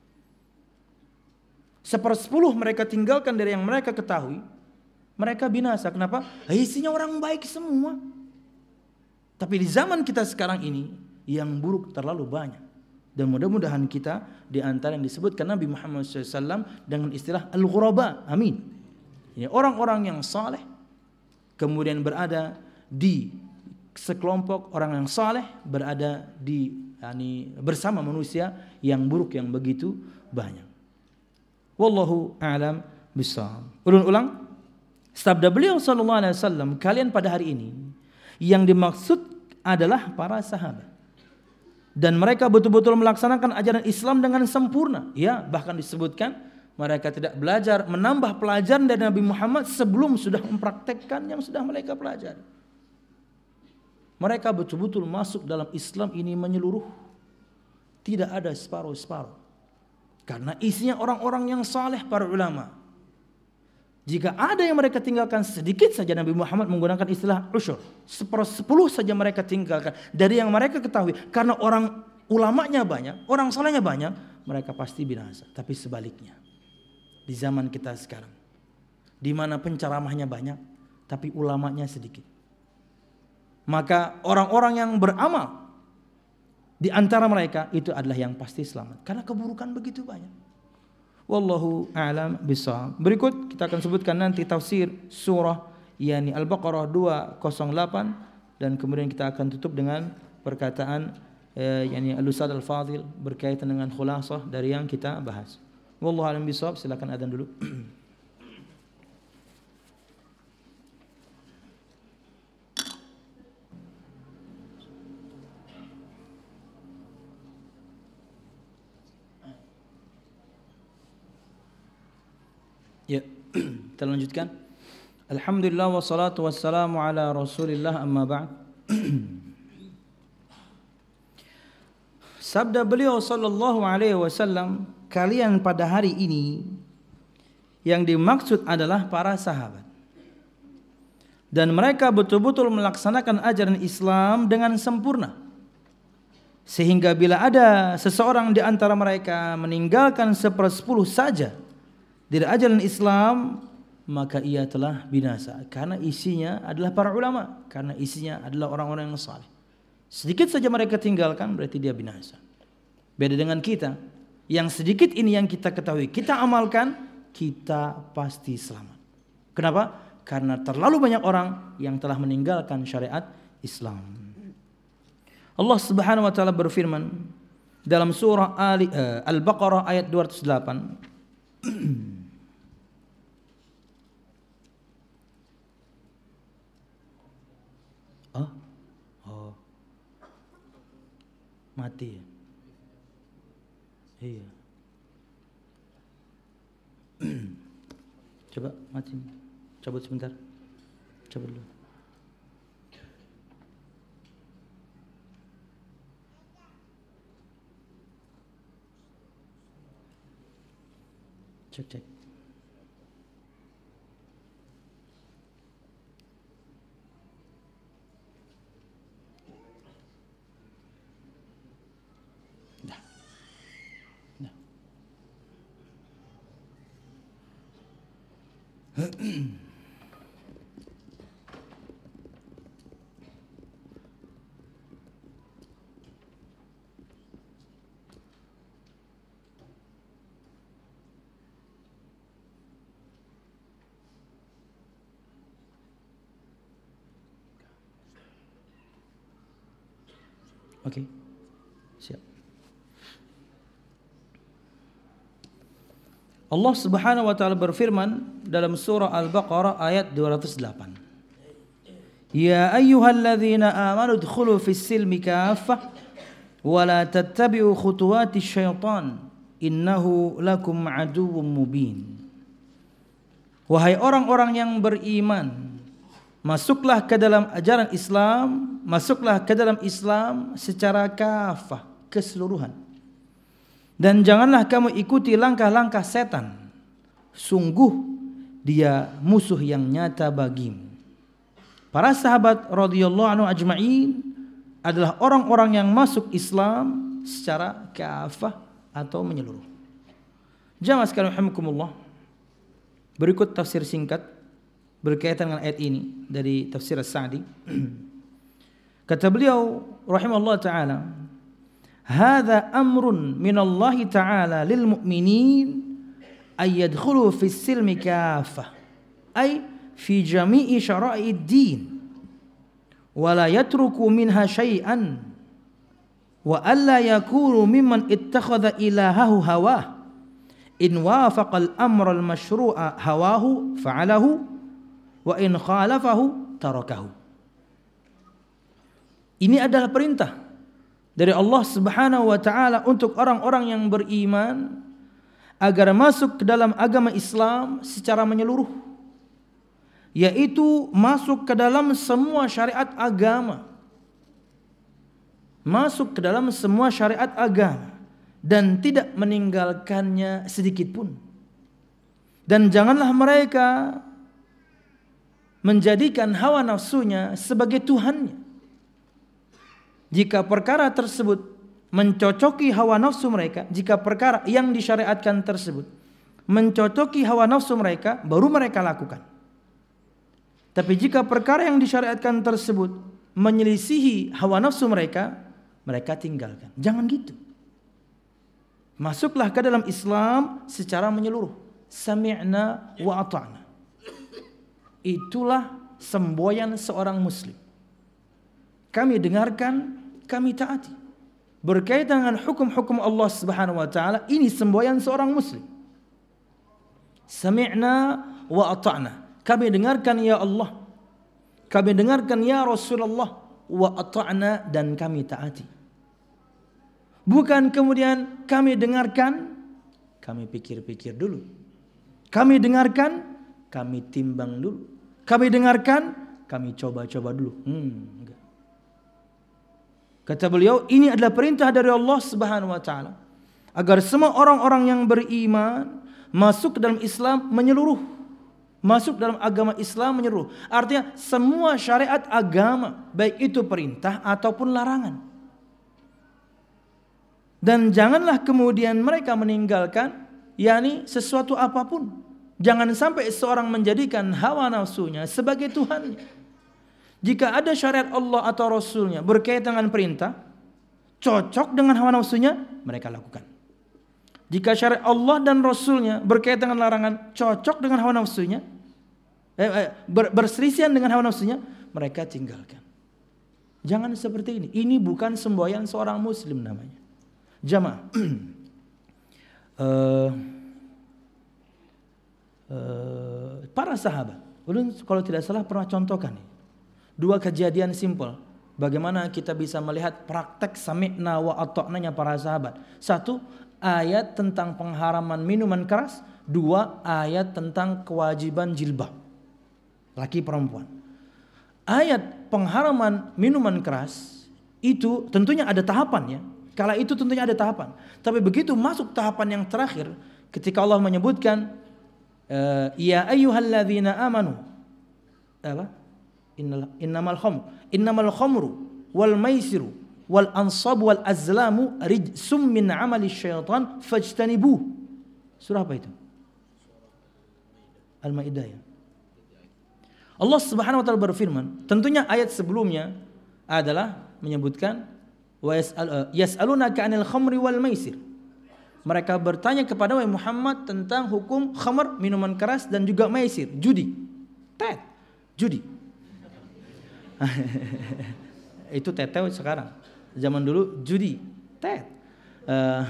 Sepersepuluh mereka tinggalkan dari yang mereka ketahui, mereka binasa. Kenapa? Isinya orang baik semua. Tapi di zaman kita sekarang ini, yang buruk terlalu banyak. Dan mudah-mudahan kita di antara yang disebutkan Nabi Muhammad shallallahu alaihi wasallam dengan istilah al-ghuraba. Amin. Ini orang-orang yang saleh kemudian berada di sekelompok orang yang saleh, berada di yani, bersama manusia yang buruk yang begitu banyak. Wallahu a'lam bishawab. Ulun-ulang, sabda beliau sallallahu alaihi wasallam, kalian pada hari ini, yang dimaksud adalah para sahabat. Dan mereka betul-betul melaksanakan ajaran Islam dengan sempurna. Ya, bahkan disebutkan mereka tidak belajar menambah pelajaran dari Nabi Muhammad sebelum sudah mempraktekkan yang sudah mereka pelajari. Mereka betul-betul masuk dalam Islam ini menyeluruh. Tidak ada separuh-separuh. Karena isinya orang-orang yang saleh, para ulama. Jika ada yang mereka tinggalkan sedikit saja, Nabi Muhammad menggunakan istilah usyur, sepersepuluh saja mereka tinggalkan dari yang mereka ketahui. Karena orang ulamanya banyak, orang salehnya banyak, mereka pasti binasa. Tapi sebaliknya, di zaman kita sekarang, di mana penceramahnya banyak, tapi ulamanya sedikit, maka orang-orang yang beramal di antara mereka itu adalah yang pasti selamat. Karena keburukan begitu banyak. Wallahu a'lam bishawab. Berikut kita akan sebutkan nanti tafsir surah yakni Al-Baqarah dua nol delapan, dan kemudian kita akan tutup dengan perkataan eh, yakni Al-Ustaz Al-Fadil berkaitan dengan khulasah dari yang kita bahas. Wallahu a'lam bishawab. Silakan adzan dulu. Ya, kita lanjutkan. Alhamdulillah wassalatu wassalamu ala Rasulillah, amma ba'd. Sabda beliau sallallahu alaihi wasallam, kalian pada hari ini yang dimaksud adalah para sahabat. Dan mereka betul-betul melaksanakan ajaran Islam dengan sempurna. Sehingga bila ada seseorang di antara mereka meninggalkan sepersepuluh saja dari ajaran Islam, maka ia telah binasa. Karena isinya adalah para ulama, karena isinya adalah orang-orang yang saleh. Sedikit saja mereka tinggalkan, berarti dia binasa. Beda dengan kita, yang sedikit ini yang kita ketahui, kita amalkan, kita pasti selamat. Kenapa? Karena terlalu banyak orang yang telah meninggalkan syariat Islam. Allah Subhanahu wa taala berfirman dalam surah Ali, uh, Al-Baqarah ayat dua ratus delapan. Oh, oh, mati. Iya. Coba mati. Cabut sebentar. Cabut dulu. Cek cek. Dah. Dah. Oke, okay. Siap. Allah Subhanahu wa taala berfirman dalam surah Al-Baqarah ayat dua ratus delapan. Ya ayyuhalladzina amanu udkhulu fis silmi kaffah wa la tattabi'u khutuwatis syaitan innahu lakum aduwwum mubin. Wahai orang-orang yang beriman, masuklah ke dalam ajaran Islam, masuklah ke dalam Islam secara kafah, keseluruhan. Dan janganlah kamu ikuti langkah-langkah setan. Sungguh dia musuh yang nyata bagimu. Para sahabat radhiyallahu anhu ajma'in adalah orang-orang yang masuk Islam secara kafah atau menyeluruh. Jamaah sekalian rahimakumullah. Berikut tafsir singkat berkaitan dengan ayat ini dari tafsir As-Sa'di. Kata beliau rahimahullah ta'ala, hadza amrun minallahi ta'ala lil mu'minin ay yadkhulu fi silmi kaffah ay fi jami'i syara'id din wa la yatruku minha syai'an wa alla yakunu mimman ittakhadha ilahahu hawah in wafaqa al-amra al-mashru'a hawahu fa'alahu wa in khalafahu tarakahu. Ini adalah perintah dari Allah Subhanahu wa taala untuk orang-orang yang beriman agar masuk ke dalam agama Islam secara menyeluruh, yaitu masuk ke dalam semua syariat agama. Masuk ke dalam semua syariat agama dan tidak meninggalkannya sedikit pun. Dan janganlah mereka menjadikan hawa nafsunya sebagai Tuhannya. Jika perkara tersebut mencocoki hawa nafsu mereka, jika perkara yang disyariatkan tersebut mencocoki hawa nafsu mereka, baru mereka lakukan. Tapi jika perkara yang disyariatkan tersebut menyelisihi hawa nafsu mereka, mereka tinggalkan. Jangan gitu. Masuklah ke dalam Islam secara menyeluruh. Sami'na wa ata'na. Itulah semboyan seorang muslim. Kami dengarkan, kami taati. Berkaitan dengan hukum-hukum Allah Subhanahu wa taala, ini semboyan seorang muslim. Sami'na wa ata'na. Kami dengarkan ya Allah. Kami dengarkan ya Rasulullah, wa ata'na, dan kami taati. Bukan kemudian kami dengarkan, kami pikir-pikir dulu. Kami dengarkan, kami timbang dulu. Kami dengarkan, kami coba-coba dulu. Hmm, enggak. Kata beliau, ini adalah perintah dari Allah Subhanahu wa taala agar semua orang-orang yang beriman masuk ke dalam Islam menyeluruh. Masuk dalam agama Islam menyeluruh. Artinya semua syariat agama, baik itu perintah ataupun larangan. Dan janganlah kemudian mereka meninggalkan yakni sesuatu apapun. Jangan sampai seorang menjadikan hawa nafsunya sebagai Tuhannya. Jika ada syariat Allah atau Rasulnya berkaitan dengan perintah, cocok dengan hawa nafsunya, mereka lakukan. Jika syariat Allah dan Rasulnya berkaitan dengan larangan, cocok dengan hawa nafsunya, eh, eh, ber, berselisihan dengan hawa nafsunya, mereka tinggalkan. Jangan seperti ini. Ini bukan semboyan seorang muslim namanya. Jamaah. uh, Uh, para sahabat, ulun kalau tidak salah pernah contohkan nih, dua kejadian simpel bagaimana kita bisa melihat praktek sami'na wa ata'nanya para sahabat. Satu, ayat tentang pengharaman minuman keras. Dua, ayat tentang kewajiban jilbab laki perempuan. Ayat pengharaman minuman keras itu tentunya ada tahapannya. Kala itu tentunya ada tahapan. Tapi begitu masuk tahapan yang terakhir, ketika Allah menyebutkan Uh, ya ayyuhalladzina amanu apa innal innamal khamr innamal khamru wal maisiru wal ansabu wal azlamu rijsum min amali syaitan fajtanibuh. Surah apa itu? Al-Maidah. Allah Subhanahu wa taala berfirman, tentunya ayat sebelumnya adalah menyebutkan wa yas'al yas'alunaka 'anil khamri wal maisir. Mereka bertanya kepada Muhammad tentang hukum khamr, minuman keras, dan juga maisir, judi. Tet, judi. Itu teteo sekarang. Zaman dulu judi, tet. Uh,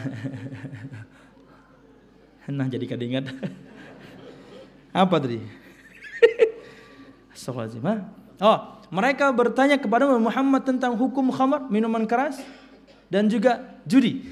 nah jadi kadingat. Apa tadi? Astagfirullahaladzim. Oh, mereka bertanya kepada Muhammad tentang hukum khamr, minuman keras, dan juga judi.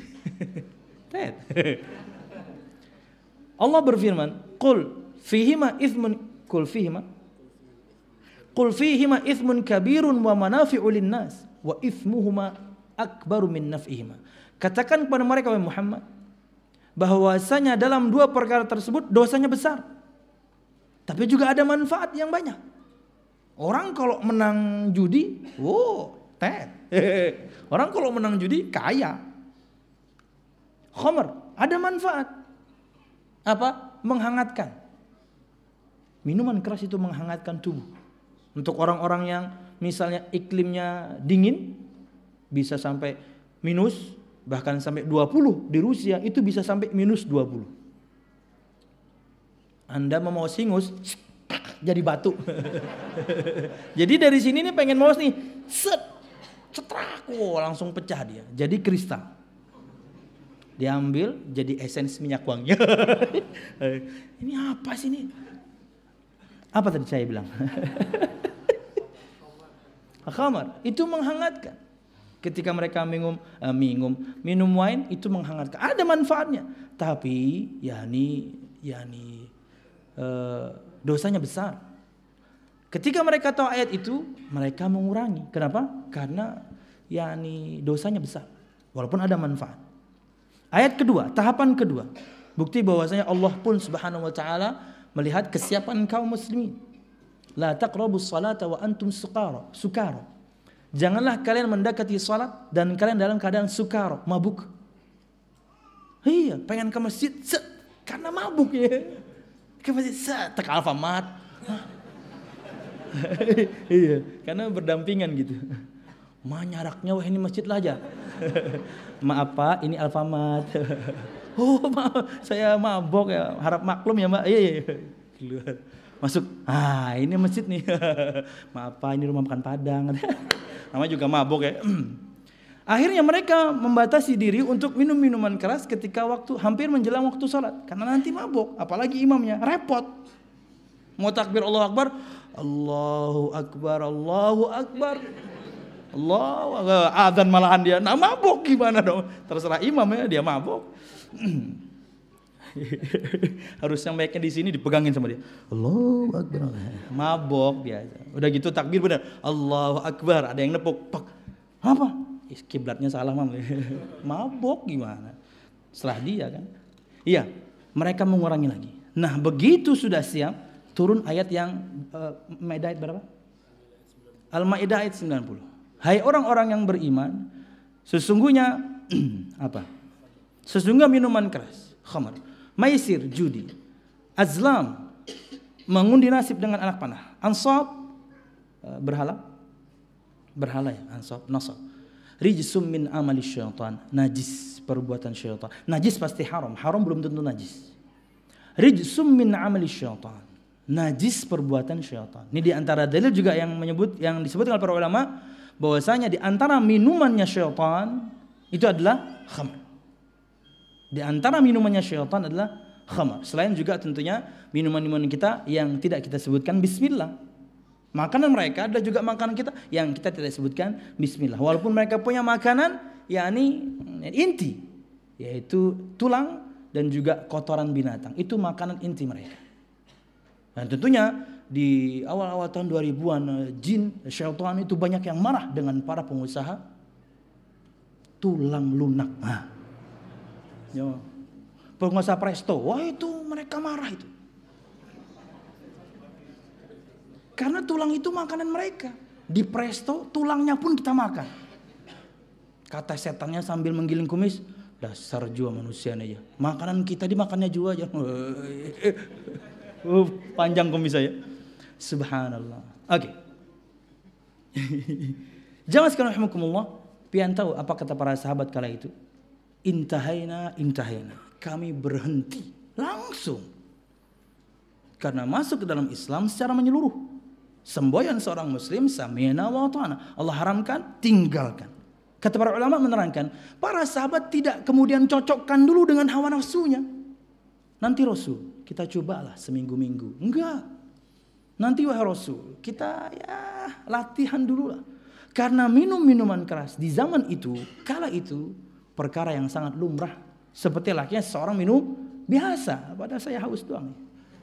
Allah berfirman, "Qul fihima ithmun qul fihima qul fihima ithmun kabirun wa manafi'u lin-nas wa ithmuhuma akbaru min naf'ihima." Katakan kepada mereka, wahai Muhammad, bahwasanya dalam dua perkara tersebut dosanya besar, tapi juga ada manfaat yang banyak. Orang kalau menang judi, wow, tet. Orang kalau menang judi kaya. Khamr ada manfaat. Apa? Menghangatkan. Minuman keras itu menghangatkan tubuh. Untuk orang-orang yang misalnya iklimnya dingin, bisa sampai minus, bahkan sampai dua puluh. Di Rusia itu bisa sampai minus dua puluh. Anda mau singus, jadi batu. Jadi dari sini nih pengen mau nih, set, cetrak, wow, langsung pecah dia. Jadi kristal. Diambil jadi esens minyak wangi. Ini apa sih ini? Apa tadi saya bilang? Khamar itu menghangatkan. Ketika mereka minum, uh, minum, minum wine itu menghangatkan. Ada manfaatnya, tapi yakni, yakni uh, dosanya besar. Ketika mereka tahu ayat itu, mereka mengurangi. Kenapa? Karena yakni dosanya besar, walaupun ada manfaat. Ayat kedua, tahapan kedua. Bukti bahwasanya Allah pun Subhanahu wa taala melihat kesiapan kaum muslimin. La taqrabus salata wa antum sukara. Sukara. Janganlah kalian mendekati salat dan kalian dalam keadaan sukara, mabuk. Iya, pengen ke masjid set, karena mabuk ya. Ke masjid set, ke Alfamart. Iya, karena berdampingan gitu. Ma nyaraknya wah ini masjid lah aja. Maaf Pak, ini Alfamart. Oh maaf, saya mabok ya, harap maklum ya Mbak. Iya, iya. Keluar. Masuk, ah ini masjid nih. Maaf Pak, ini rumah makan Padang. Namanya juga mabok ya. Akhirnya mereka membatasi diri untuk minum minuman keras ketika waktu hampir menjelang waktu sholat. Karena nanti mabok, apalagi imamnya, repot. Mau takbir Allahu Akbar, Allahu Akbar, Allahu Akbar. Allah, azan malahan dia, nah mabok gimana dong? Terserah imam ya, dia mabok. Harusnya mic-nya di sini dipegangin sama dia. Allahu Akbar. Mabok biasa. Udah gitu takbir benar. Allahu Akbar, ada yang nepuk. Pak. Apa? Kiblatnya salah mam. Mabok gimana? Serah dia kan. Iya, mereka mengurangi lagi. Nah, begitu sudah siap, turun ayat yang uh, Maidah ayat berapa? Al-Maidah ayat sembilan puluh. Hai orang-orang yang beriman, sesungguhnya apa? Sesungguhnya minuman keras, khamar, maisir, judi, azlam, mengundi nasib dengan anak panah, ansab, berhala, berhala ya, ansab, nasab, rijsum min amali syaitan, najis perbuatan syaitan. Najis pasti haram, haram belum tentu najis. Rijsum min amali syaitan, najis perbuatan syaitan. Ini diantara dalil juga yang menyebut, yang disebutkan oleh para ulama, bahwasanya di antara minumannya syaitan itu adalah khamr. Di antara minumannya syaitan adalah khamr. Selain juga tentunya minuman-minuman kita yang tidak kita sebutkan bismillah. Makanan mereka ada juga makanan kita yang kita tidak sebutkan bismillah. Walaupun mereka punya makanan yakni inti, yaitu tulang dan juga kotoran binatang. Itu makanan inti mereka. Dan tentunya di awal-awal tahun dua ribuan jin, syaitan itu banyak yang marah dengan para pengusaha tulang lunak. Nah, ya, pengusaha presto, wah itu mereka marah itu. Karena tulang itu makanan mereka. Di presto tulangnya pun kita makan. Kata setannya sambil menggiling kumis, dasar jua manusia aja. Makanan kita dimakannya jua aja. Oh, panjang kumis saya. Subhanallah. Oke. Okay. Jamaah sekalian rahimakumullah, pian tahu apa kata para sahabat kala itu? Intahaina, intahaina. Kami berhenti langsung. Karena masuk ke dalam Islam secara menyeluruh. Semboyan seorang muslim sami'na wa ata'na. Allah haramkan, tinggalkan. Kata para ulama menerangkan, para sahabat tidak kemudian cocokkan dulu dengan hawa nafsunya. Nanti Rasul, kita cobalah seminggu-minggu. Enggak. Nanti wahai Rasul, kita ya latihan dulu lah. Karena minum minuman keras di zaman itu, kala itu perkara yang sangat lumrah. Seperti layaknya seorang minum biasa. Padahal saya haus doang.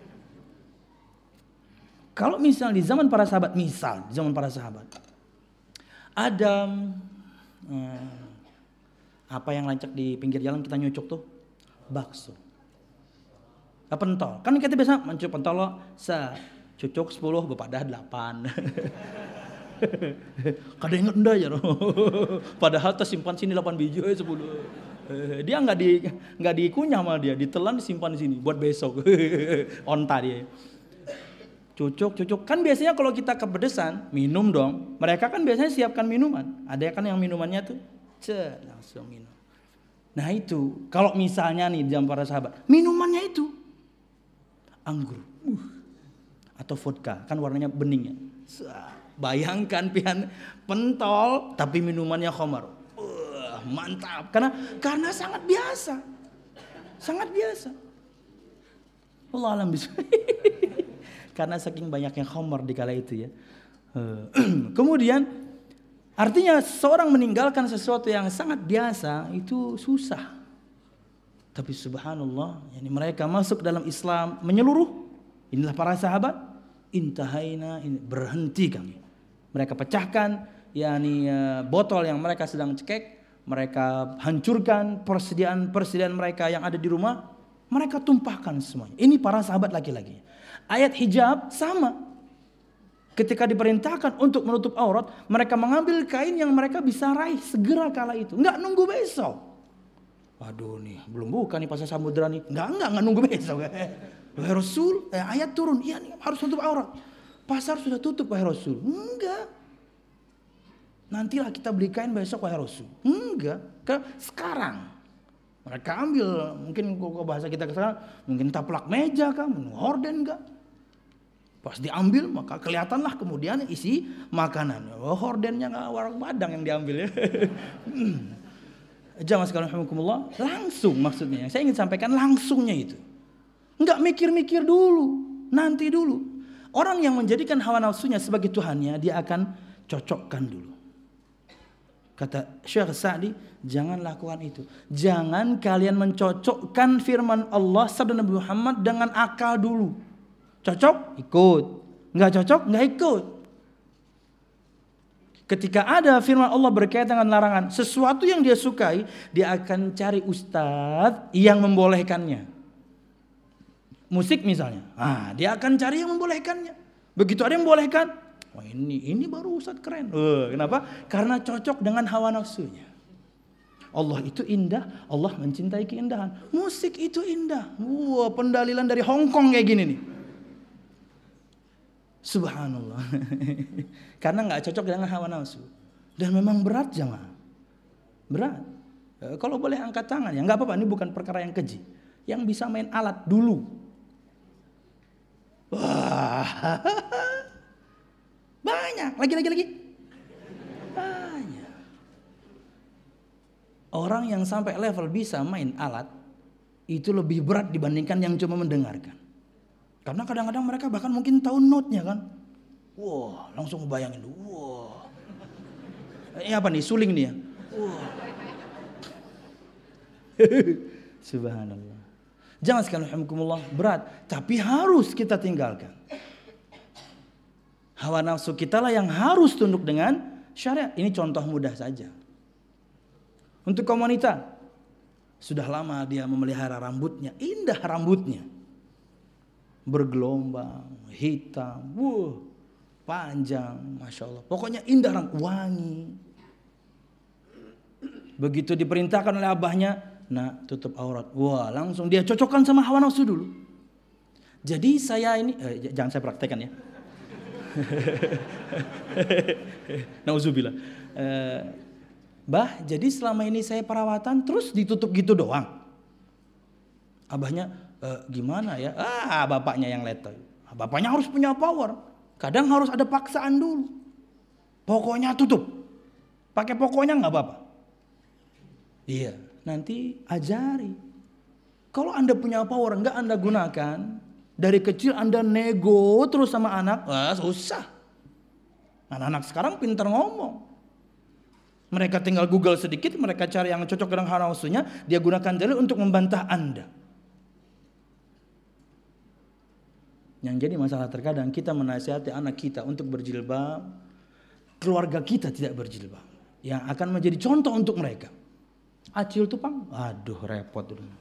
Kalau misal di zaman para sahabat, misal di zaman para sahabat, ada eh, apa yang lancak di pinggir jalan kita nyucuk tuh? Bakso. Pentol. Kan kita biasa mencuk pentol lo se cucuk sepuluh, bepadah delapan. Kada inget ndak ya. Padahal tas simpan sini delapan biji sepuluh. Dia nggak di nggak dikunyah sama dia, ditelan disimpan di sini buat besok. Onta dia. Cucuk, cucuk. Kan biasanya kalau kita kepedesan, minum dong. Mereka kan biasanya siapkan minuman. Ada kan yang minumannya tuh, ce, langsung minum. Nah itu, kalau misalnya nih di zaman para sahabat, minumannya itu anggur. Uh. Atau vodka, kan warnanya beningnya. Bayangkan pian pentol tapi minumannya khamar. Uh, mantap. Karena karena sangat biasa. Sangat biasa. Allah alam bisa. Karena saking banyaknya khamar di kala itu ya. Uh, kemudian artinya seorang meninggalkan sesuatu yang sangat biasa itu susah. Tapi subhanallah, yani mereka masuk dalam Islam menyeluruh. Inilah para sahabat. Intahaina, ini berhenti kami. Mereka pecahkan yakni uh, botol yang mereka sedang cekek, mereka hancurkan persediaan-persediaan mereka yang ada di rumah, mereka tumpahkan semuanya. Ini para sahabat laki-laki. Ayat hijab sama. Ketika diperintahkan untuk menutup aurat, mereka mengambil kain yang mereka bisa raih segera kala itu. Enggak nunggu besok. Waduh nih, belum buka nih pasar samudera nih. Enggak, enggak, enggak nunggu besok. Wahai Rasul, eh, ayat turun. Iya nih, harus tutup aurat. Pasar sudah tutup, wahai Rasul. Enggak. Nantilah kita beli kain besok, wahai Rasul. Enggak, ke sekarang. Mereka ambil, mungkin kalau bahasa kita sekarang, mungkin taplak meja kah, horden enggak. Pas diambil maka kelihatanlah kemudian isi makanan. Oh, hordennya enggak warung Padang yang diambil ya. Jamaah sekalian rahimakumullah, langsung maksudnya. Saya ingin sampaikan langsungnya itu. Enggak mikir-mikir dulu, nanti dulu. Orang yang menjadikan hawa nafsunya sebagai Tuhannya, dia akan cocokkan dulu. Kata Syekh Sa'di, jangan lakukan itu. Jangan kalian mencocokkan firman Allah sabda Nabi Muhammad dengan akal dulu. Cocok, ikut. Enggak cocok, enggak ikut. Ketika ada firman Allah berkaitan dengan larangan, sesuatu yang dia sukai, dia akan cari ustadz yang membolehkannya. Musik misalnya, ah, dia akan cari yang membolehkannya. Begitu ada yang membolehkan, wah ini ini baru ustadz keren. Uh, kenapa? Karena cocok dengan hawa nafsunya. Allah itu indah, Allah mencintai keindahan. Musik itu indah. Wah, pendalilan dari Hong Kong kayak gini nih. Subhanallah. Karena nggak cocok dengan hawa nafsu. Dan memang berat jamaah. Berat. E, kalau boleh angkat tangan ya nggak apa-apa. Ini bukan perkara yang keji. Yang bisa main alat dulu. Wah. Banyak. Lagi lagi lagi. Banyak. Orang yang sampai level bisa main alat itu lebih berat dibandingkan yang cuma mendengarkan. Karena kadang-kadang mereka bahkan mungkin tahu note-nya kan. Wah, langsung bayangin. Wah. Ini apa nih? Suling nih ya. Wah. Subhanallah. Jangan sekali alhamdulillah berat, tapi harus kita tinggalkan. Hawa nafsu kita lah yang harus tunduk dengan syariat. Ini contoh mudah saja. Untuk kaum wanita, sudah lama dia memelihara rambutnya, indah rambutnya. Bergelombang, hitam, wuh, panjang, masya Allah. Pokoknya indah, wangi. Begitu diperintahkan oleh abahnya, nah tutup aurat. Wah, langsung dia cocokkan sama hawa nafsu dulu. Jadi saya ini, eh, jangan saya praktekkan ya. Nauzubillah. Eh, bah, jadi selama ini saya perawatan terus ditutup gitu doang. Abahnya, e, gimana ya? Ah, bapaknya yang letoy. Bapaknya harus punya power. Kadang harus ada paksaan dulu. Pokoknya tutup. Pakai pokoknya nggak apa-apa. Iya, nanti ajari. Kalau Anda punya power nggak Anda gunakan, dari kecil Anda nego terus sama anak, wah susah. Anak-anak sekarang pintar ngomong. Mereka tinggal Google sedikit, mereka cari yang cocok dengan hawa nafsunya, dia gunakan dalil untuk membantah Anda. Yang jadi masalah terkadang kita menasihati anak kita untuk berjilbab, keluarga kita tidak berjilbab, yang akan menjadi contoh untuk mereka. Acil tuh pang, aduh repot dulu.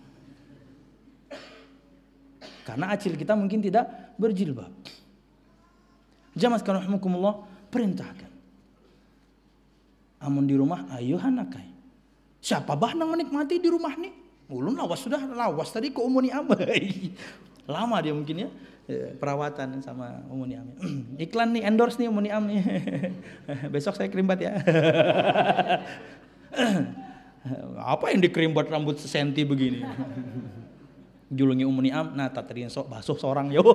Karena acil kita mungkin tidak berjilbab. Jamaah sekalian rahimakumullah, perintahkan. Amun di rumah ayo hanakai. Siapa bah nang menikmati di rumah nih? Ulun lawas sudah lawas tadi ke umuni amai. Lama dia mungkin ya. Perawatan sama Umuni Am. Iklan nih, endorse nih Umuni Am nih. Besok saya kerimbat ya. Apa yang dikerimbat rambut sesenti begini? Julungi Umuni Am, nah tatarin sok basuh seorang ya.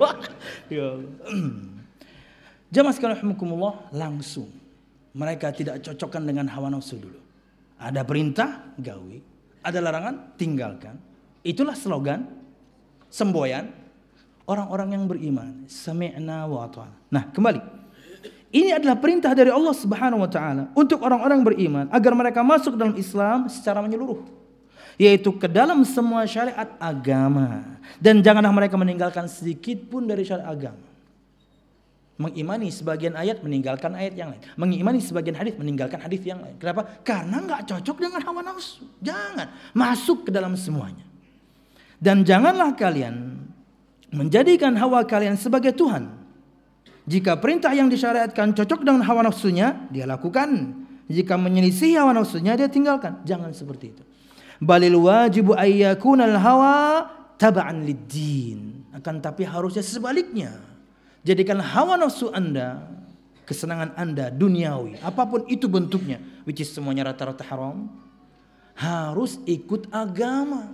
Jamaah sekalian rahimakumullah, langsung mereka tidak cocokkan dengan hawa nafsu dulu. Ada perintah, gawi. Ada larangan, tinggalkan. Itulah slogan, semboyan orang-orang yang beriman. Sami'na wa ata'na. Nah, kembali. Ini adalah perintah dari Allah Subhanahu wa taala untuk orang-orang beriman agar mereka masuk dalam Islam secara menyeluruh, yaitu ke dalam semua syariat agama, dan janganlah mereka meninggalkan sedikit pun dari syariat agama. Mengimani sebagian ayat, meninggalkan ayat yang lain. Mengimani sebagian hadis, meninggalkan hadis yang lain. Kenapa? Karena nggak cocok dengan hawa nafsu. Jangan masuk ke dalam semuanya. Dan janganlah kalian menjadikan hawa kalian sebagai Tuhan. Jika perintah yang disyariatkan cocok dengan hawa nafsunya, dia lakukan. Jika menyelisih hawa nafsunya, dia tinggalkan. Jangan seperti itu. Balil wajibu ayyakunal hawa taba'an lid-din. Akan tapi harusnya sebaliknya. Jadikan hawa nafsu Anda, kesenangan Anda duniawi, apapun itu bentuknya, which is semuanya rata-rata haram, harus ikut agama.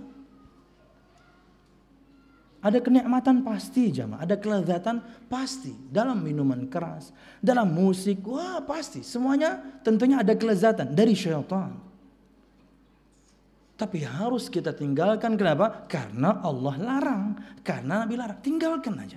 Ada kenikmatan pasti jamaah, ada kelezatan pasti dalam minuman keras, dalam musik, wah pasti, semuanya tentunya ada kelezatan dari syaitan. Tapi harus kita tinggalkan, kenapa? Karena Allah larang, karena Nabi larang, tinggalkan aja.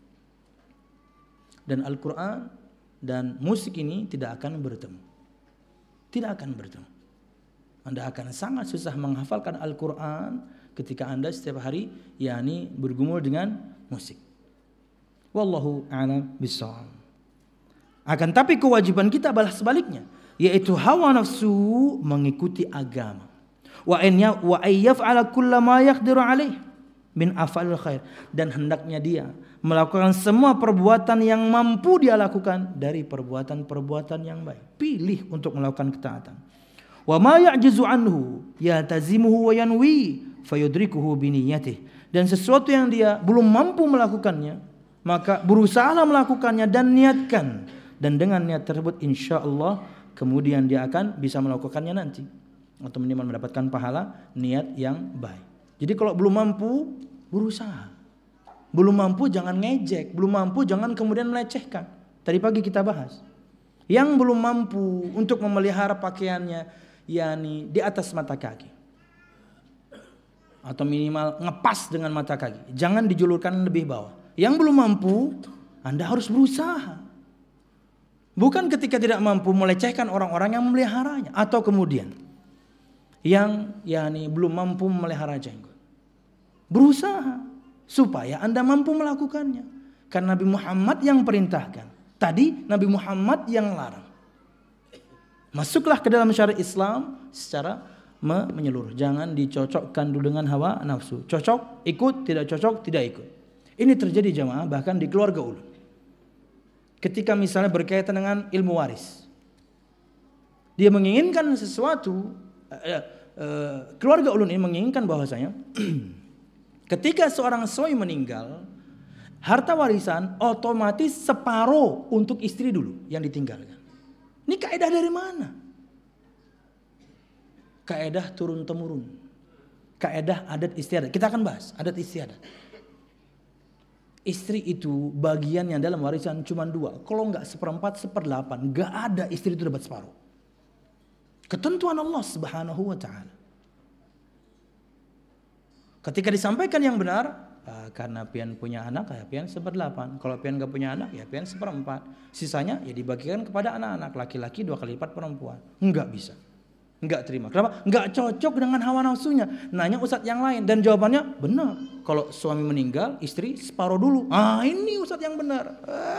Dan Al-Quran dan musik ini tidak akan bertemu. Tidak akan bertemu. Anda akan sangat susah menghafalkan Al-Quran ketika Anda setiap hari yakni bergumul dengan musik. Wallahu a'lam bishawab. Akan tapi kewajiban kita adalah sebaliknya, yaitu hawa nafsu mengikuti agama. Wa an wa ayyaf'ala kullama yaqdiru alaih min af'alil khair, dan hendaknya dia melakukan semua perbuatan yang mampu dia lakukan dari perbuatan-perbuatan yang baik. Pilih untuk melakukan ketaatan. Wa ma ya'jizu anhu yaltazimuhu wa yanwi fayudrikuhu bi niyyatihi. Dan sesuatu yang dia belum mampu melakukannya, maka berusahalah melakukannya dan niatkan. Dan dengan niat tersebut insyaallah kemudian dia akan bisa melakukannya nanti, atau minimal mendapatkan pahala niat yang baik. Jadi kalau belum mampu, berusaha. Belum mampu jangan ngejek, belum mampu jangan kemudian melecehkan. Tadi pagi kita bahas. Yang belum mampu untuk memelihara pakaiannya yakni di atas mata kaki, atau minimal ngepas dengan mata kaki, jangan dijulurkan lebih bawah. Yang belum mampu, Anda harus berusaha. Bukan ketika tidak mampu melecehkan orang-orang yang memeliharanya, atau kemudian yang yakni belum mampu memelihara jenggot. Berusaha supaya Anda mampu melakukannya. Karena Nabi Muhammad yang perintahkan. Tadi Nabi Muhammad yang larang. Masuklah ke dalam syariat Islam secara menyeluruh. Jangan dicocokkan dulu dengan hawa nafsu. Cocok, ikut, tidak cocok, tidak ikut. Ini terjadi jamaah bahkan di keluarga ulun. Ketika misalnya berkaitan dengan ilmu waris. Dia menginginkan sesuatu, eh, eh, keluarga ulun ini menginginkan bahwasanya ketika seorang suami meninggal, harta warisan otomatis separuh untuk istri dulu yang ditinggalkan. Ini kaidah dari mana? Kaidah turun-temurun. Kaidah adat istiadat. Kita akan bahas adat istiadat. Istri itu bagiannya dalam warisan cuma dua. Kalau enggak seperempat, seperdelapan. Enggak ada istri itu dapat separuh. Ketentuan Allah Subhanahu wa ta'ala. Ketika disampaikan yang benar, uh, karena pian punya anak, ya pian seperdelapan. Kalau pian gak punya anak, ya pian seperempat. Sisanya ya dibagikan kepada anak-anak. Laki-laki dua kali lipat perempuan. Enggak bisa. Enggak terima. Kenapa? Enggak cocok dengan hawa nafsunya. Nanya ustadz yang lain. Dan jawabannya benar. Kalau suami meninggal, istri separuh dulu. Ah ini ustadz yang benar.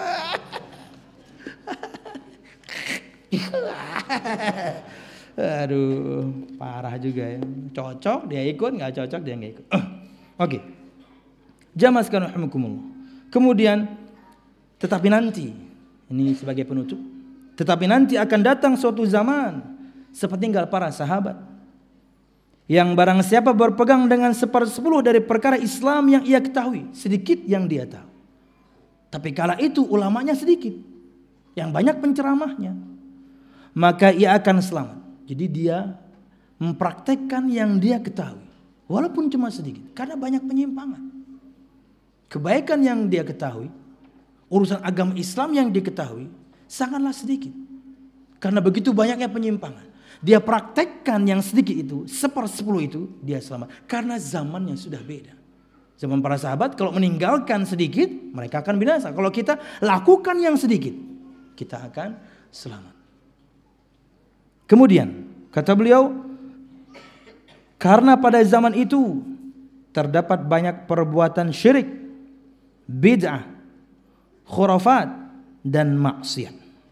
Aduh, parah juga ya. Cocok dia ikut, nggak cocok dia nggak ikut. Uh, Oke, okay. Jamaah sekalian rahimakumullah. Kemudian, tetapi nanti, ini sebagai penutup, tetapi nanti akan datang suatu zaman sepertinggal para sahabat, yang barang siapa berpegang dengan sepersepuluh dari perkara Islam yang ia ketahui, sedikit yang dia tahu. Tapi kala itu ulamanya sedikit, yang banyak penceramahnya, maka ia akan selamat. Jadi dia mempraktekkan yang dia ketahui, walaupun cuma sedikit, karena banyak penyimpangan. Kebaikan yang dia ketahui, urusan agama Islam yang diketahui, sangatlah sedikit. Karena begitu banyaknya penyimpangan. Dia praktekkan yang sedikit itu, sepersepuluh itu, dia selamat. Karena zamannya sudah beda. Zaman para sahabat, kalau meninggalkan sedikit, mereka akan binasa. Kalau kita lakukan yang sedikit, kita akan selamat. Kemudian kata beliau, karena pada zaman itu terdapat banyak perbuatan syirik, bid'ah, khurafat dan maksiat.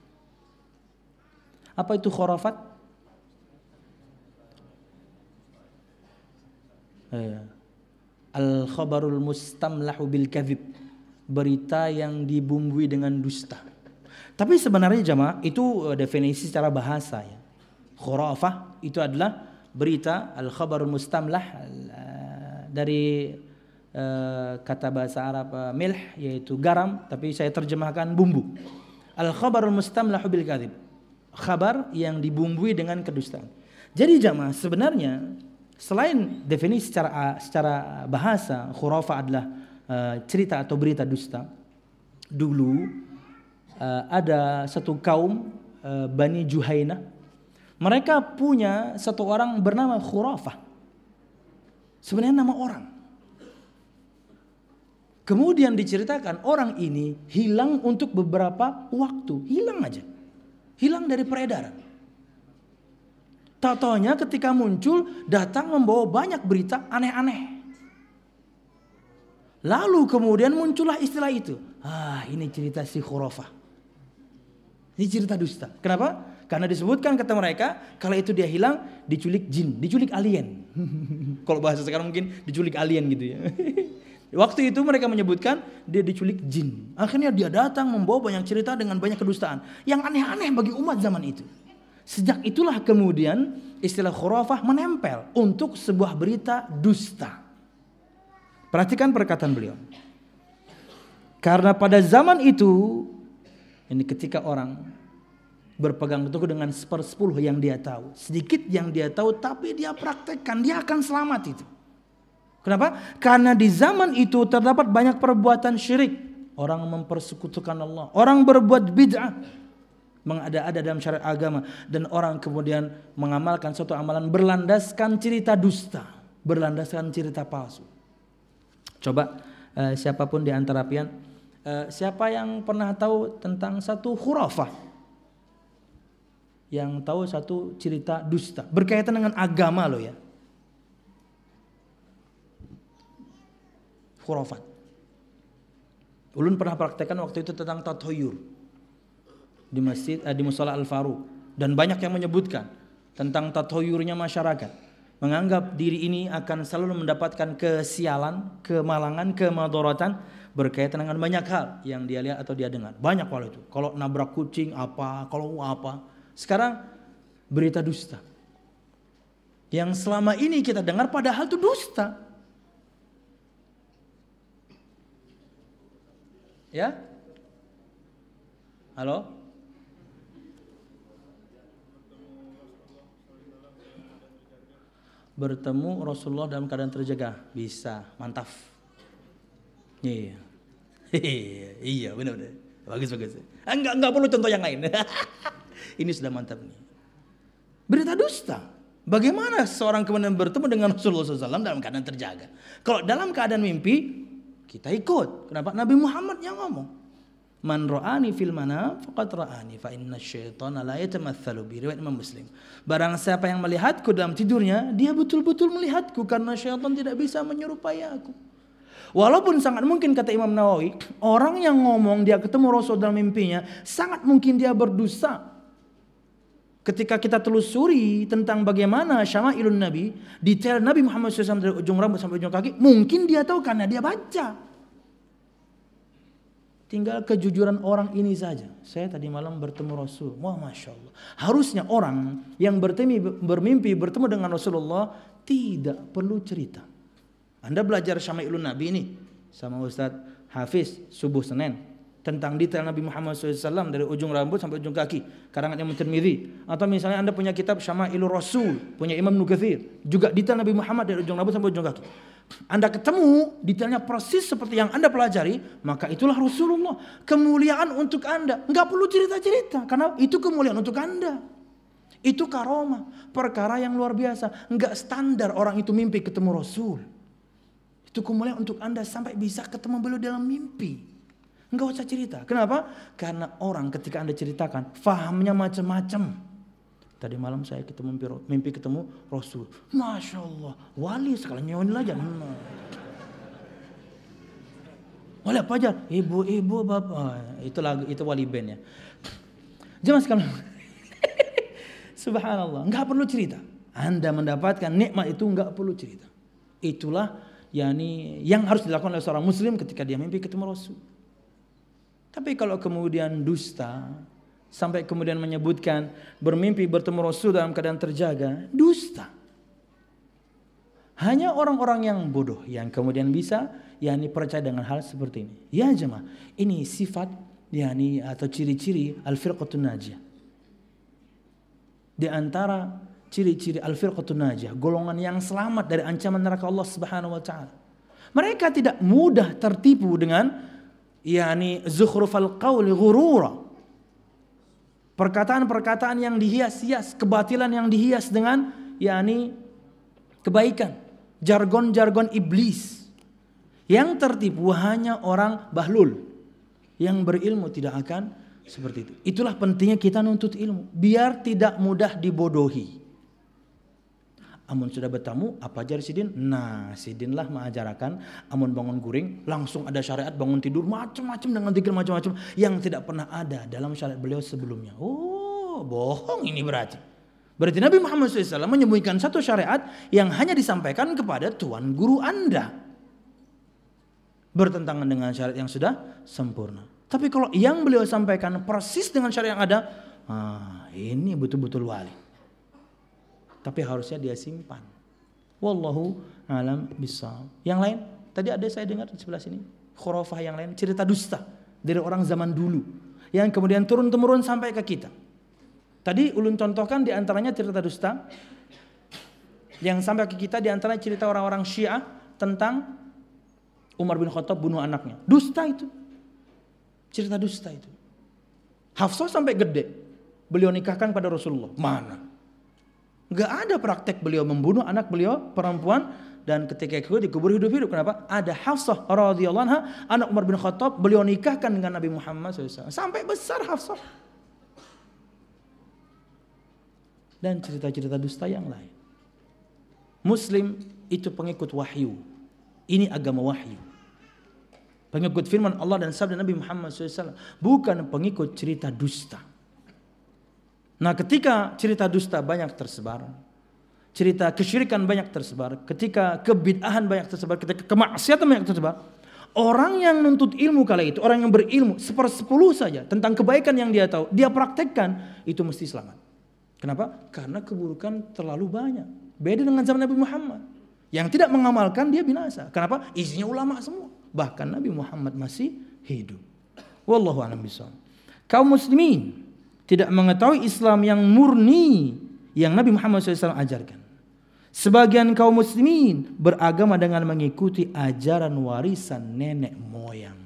Apa itu khurafat? Al-khabarul mustamlahu bil kadhib, berita yang dibumbui dengan dusta. Tapi sebenarnya jamaah itu definisi secara bahasa ya. Khurafah itu adalah berita, al-khabarul mustamlah dari uh, kata bahasa Arab uh, milh yaitu garam, tapi saya terjemahkan bumbu. Al-khabarul mustamlahu bil kadhib, khabar yang dibumbui dengan kedustaan. Jadi jamaah sebenarnya selain definisi secara secara bahasa, khurafah adalah uh, cerita atau berita dusta. Dulu uh, ada satu kaum uh, Bani Juhainah, mereka punya satu orang bernama Khurafah. Sebenarnya nama orang. Kemudian diceritakan orang ini hilang untuk beberapa waktu, hilang aja, hilang dari peredaran. Tau-taunya ketika muncul datang membawa banyak berita aneh-aneh. Lalu kemudian muncullah istilah itu. Ah, ini cerita si Khurafah. Ini cerita dusta. Kenapa? Karena disebutkan kata mereka kalau itu dia hilang diculik jin, diculik alien. Kalau bahasa sekarang mungkin diculik alien gitu ya. Waktu itu mereka menyebutkan dia diculik jin. Akhirnya dia datang membawa banyak cerita dengan banyak kedustaan yang aneh-aneh bagi umat zaman itu. Sejak itulah kemudian istilah khurafah menempel untuk sebuah berita dusta. Perhatikan perkataan beliau. Karena pada zaman itu, ini ketika orang berpegang teguh dengan sepersepuluh yang dia tahu, sedikit yang dia tahu tapi dia praktekkan, dia akan selamat itu. Kenapa? Karena di zaman itu terdapat banyak perbuatan syirik. Orang mempersekutukan Allah, orang berbuat bid'ah, mengada-ada dalam syariat agama, dan orang kemudian mengamalkan suatu amalan berlandaskan cerita dusta, berlandaskan cerita palsu. Coba uh, siapapun di antara pian, uh, siapa yang pernah tahu tentang satu khurafah? Yang tahu satu cerita dusta berkaitan dengan agama loh ya. Khurafat. Ulun pernah praktekkan waktu itu tentang tathayur di masjid eh, di Musala Al-Faruq, dan banyak yang menyebutkan tentang tathayurnya masyarakat, menganggap diri ini akan selalu mendapatkan kesialan, kemalangan, kemadaratan berkaitan dengan banyak hal yang dia lihat atau dia dengar. Banyak kalau itu. Kalau nabrak kucing apa, kalau apa. Sekarang berita dusta yang selama ini kita dengar padahal itu dusta. Ya? Halo? Bertemu Rasulullah dalam keadaan terjaga. Bisa, mantap. Iya. Iya, benar-benar. Bagus, bagus. Enggak, enggak perlu contoh yang lain. Ini sudah mantap nih. Berita dusta. Bagaimana seorang kemudian bertemu dengan Rasulullah shallallahu alaihi wasallam dalam keadaan terjaga? Kalau dalam keadaan mimpi, kita ikut. Kenapa? Nabi Muhammad yang ngomong. Man ra'ani fil manam faqad ra'ani fa inna syaitana la yatamatsalu bi, riwayat Imam Muslim. Barang siapa yang melihatku dalam tidurnya, dia betul-betul melihatku karena syaitan tidak bisa menyerupai aku. Walaupun sangat mungkin kata Imam Nawawi, orang yang ngomong dia ketemu Rasul dalam mimpinya, sangat mungkin dia berdosa. Ketika kita telusuri tentang bagaimana syama'ilun Nabi, detail Nabi Muhammad shallallahu alaihi wasallam dari ujung rambut sampai ujung kaki, mungkin dia tahu karena dia baca. Tinggal kejujuran orang ini saja. Saya tadi malam bertemu Rasul. Wah, Masya Allah. Harusnya orang yang bertemu, bermimpi bertemu dengan Rasulullah tidak perlu cerita. Anda belajar syama'ilun Nabi ini sama Ustadz Hafiz subuh Senin tentang detail Nabi Muhammad shallallahu alaihi wasallam dari ujung rambut sampai ujung kaki, karangan Imam Tirmidzi. Atau misalnya Anda punya kitab Syama'ilur Rasul, punya Imam Ibnu Katsir, juga detail Nabi Muhammad dari ujung rambut sampai ujung kaki. Anda ketemu detailnya persis seperti yang Anda pelajari, maka itulah Rasulullah. Kemuliaan untuk Anda. Enggak perlu cerita-cerita, karena itu kemuliaan untuk Anda. Itu karomah, perkara yang luar biasa. Enggak standar orang itu mimpi ketemu Rasul. Itu kemuliaan untuk Anda sampai bisa ketemu beliau dalam mimpi. Enggak usah cerita. Kenapa? Karena orang ketika Anda ceritakan, fahamnya macam-macam. Tadi malam saya ketemu mimpi, mimpi ketemu Rasul. Masya Allah, wali sekali nyawain aja. Oleh Fajar, ibu-ibu bapak, itu lagu itu wali band ya. Jemaah sekalian. Subhanallah, enggak perlu cerita. Anda mendapatkan nikmat itu enggak perlu cerita. Itulah yakni yang harus dilakukan oleh seorang muslim ketika dia mimpi ketemu Rasul. Tapi kalau kemudian dusta sampai kemudian menyebutkan bermimpi bertemu Rasul dalam keadaan terjaga, dusta. Hanya orang-orang yang bodoh yang kemudian bisa yakni percaya dengan hal seperti ini. Ya jemaah, ini sifat yakni atau ciri-ciri al-firqatun najiyah. Di antara ciri-ciri al-firqatun najiyah, golongan yang selamat dari ancaman neraka Allah Subhanahu wa taala. Mereka tidak mudah tertipu dengan yakni zukhrufal qauli ghurura. Perkataan-perkataan yang dihias-hias, kebatilan yang dihias dengan yakni kebaikan. Jargon-jargon iblis. Yang tertipu hanya orang bahlul. Yang berilmu tidak akan seperti itu. Itulah pentingnya kita nuntut ilmu. Biar tidak mudah dibodohi. Amun sudah bertamu, apa ajar sidin? Nah, sidin lah mengajarkan. Amun bangun guring, langsung ada syariat bangun tidur. Macam-macam dengan zikir macam-macam. Yang tidak pernah ada dalam syariat beliau sebelumnya. Oh, bohong ini berarti. Berarti Nabi Muhammad shallallahu alaihi wasallam menyembunyikan satu syariat yang hanya disampaikan kepada tuan guru Anda. Bertentangan dengan syariat yang sudah sempurna. Tapi kalau yang beliau sampaikan persis dengan syariat yang ada, ah, ini betul-betul wali. Tapi harusnya dia simpan. Wallahu alam bissawab. Yang lain, tadi ada saya dengar di sebelah sini, khurafah yang lain, cerita dusta dari orang zaman dulu yang kemudian turun-temurun sampai ke kita. Tadi ulun contohkan di antaranya cerita dusta yang sampai ke kita, di antaranya cerita orang-orang Syiah tentang Umar bin Khattab bunuh anaknya. Dusta itu. Cerita dusta itu. Hafsah sampai gede beliau nikahkan pada Rasulullah. Mana? Gak ada praktek beliau membunuh anak beliau perempuan dan ketika itu dikubur hidup-hidup. Kenapa? Ada Hafsah radhiyallahu anha, anak Umar bin Khattab, beliau nikahkan dengan Nabi Muhammad shallallahu alaihi wasallam. Sampai besar Hafsah. Dan cerita-cerita dusta yang lain. Muslim itu pengikut wahyu. Ini agama wahyu. Pengikut firman Allah dan sabda Nabi Muhammad shallallahu alaihi wasallam. Bukan pengikut cerita dusta. Nah, ketika cerita dusta banyak tersebar, cerita kesyirikan banyak tersebar, ketika kebid'ahan banyak tersebar, ketika kemaksiatan banyak tersebar, orang yang nuntut ilmu kala itu, orang yang berilmu sepersepuluh saja tentang kebaikan yang dia tahu, dia praktekkan, itu mesti selamat. Kenapa? Karena keburukan terlalu banyak. Beda dengan zaman Nabi Muhammad. Yang tidak mengamalkan dia binasa. Kenapa? Isinya ulama semua. Bahkan Nabi Muhammad masih hidup. Wallahu a'lam bishawab. Kaum muslimin tidak mengetahui Islam yang murni yang Nabi Muhammad shallallahu alaihi wasallam ajarkan. Sebagian kaum muslimin beragama dengan mengikuti ajaran warisan nenek moyang.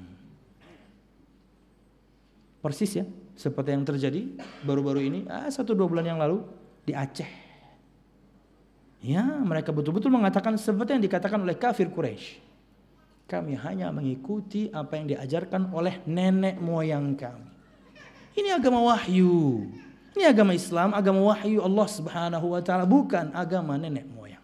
Persis ya, seperti yang terjadi baru-baru ini, ah, satu dua bulan yang lalu di Aceh. Ya, mereka betul-betul mengatakan seperti yang dikatakan oleh kafir Quraisy. Kami hanya mengikuti apa yang diajarkan oleh nenek moyang kami. Ini agama wahyu. Ini agama Islam, agama wahyu Allah Subhanahu wa taala, bukan agama nenek moyang.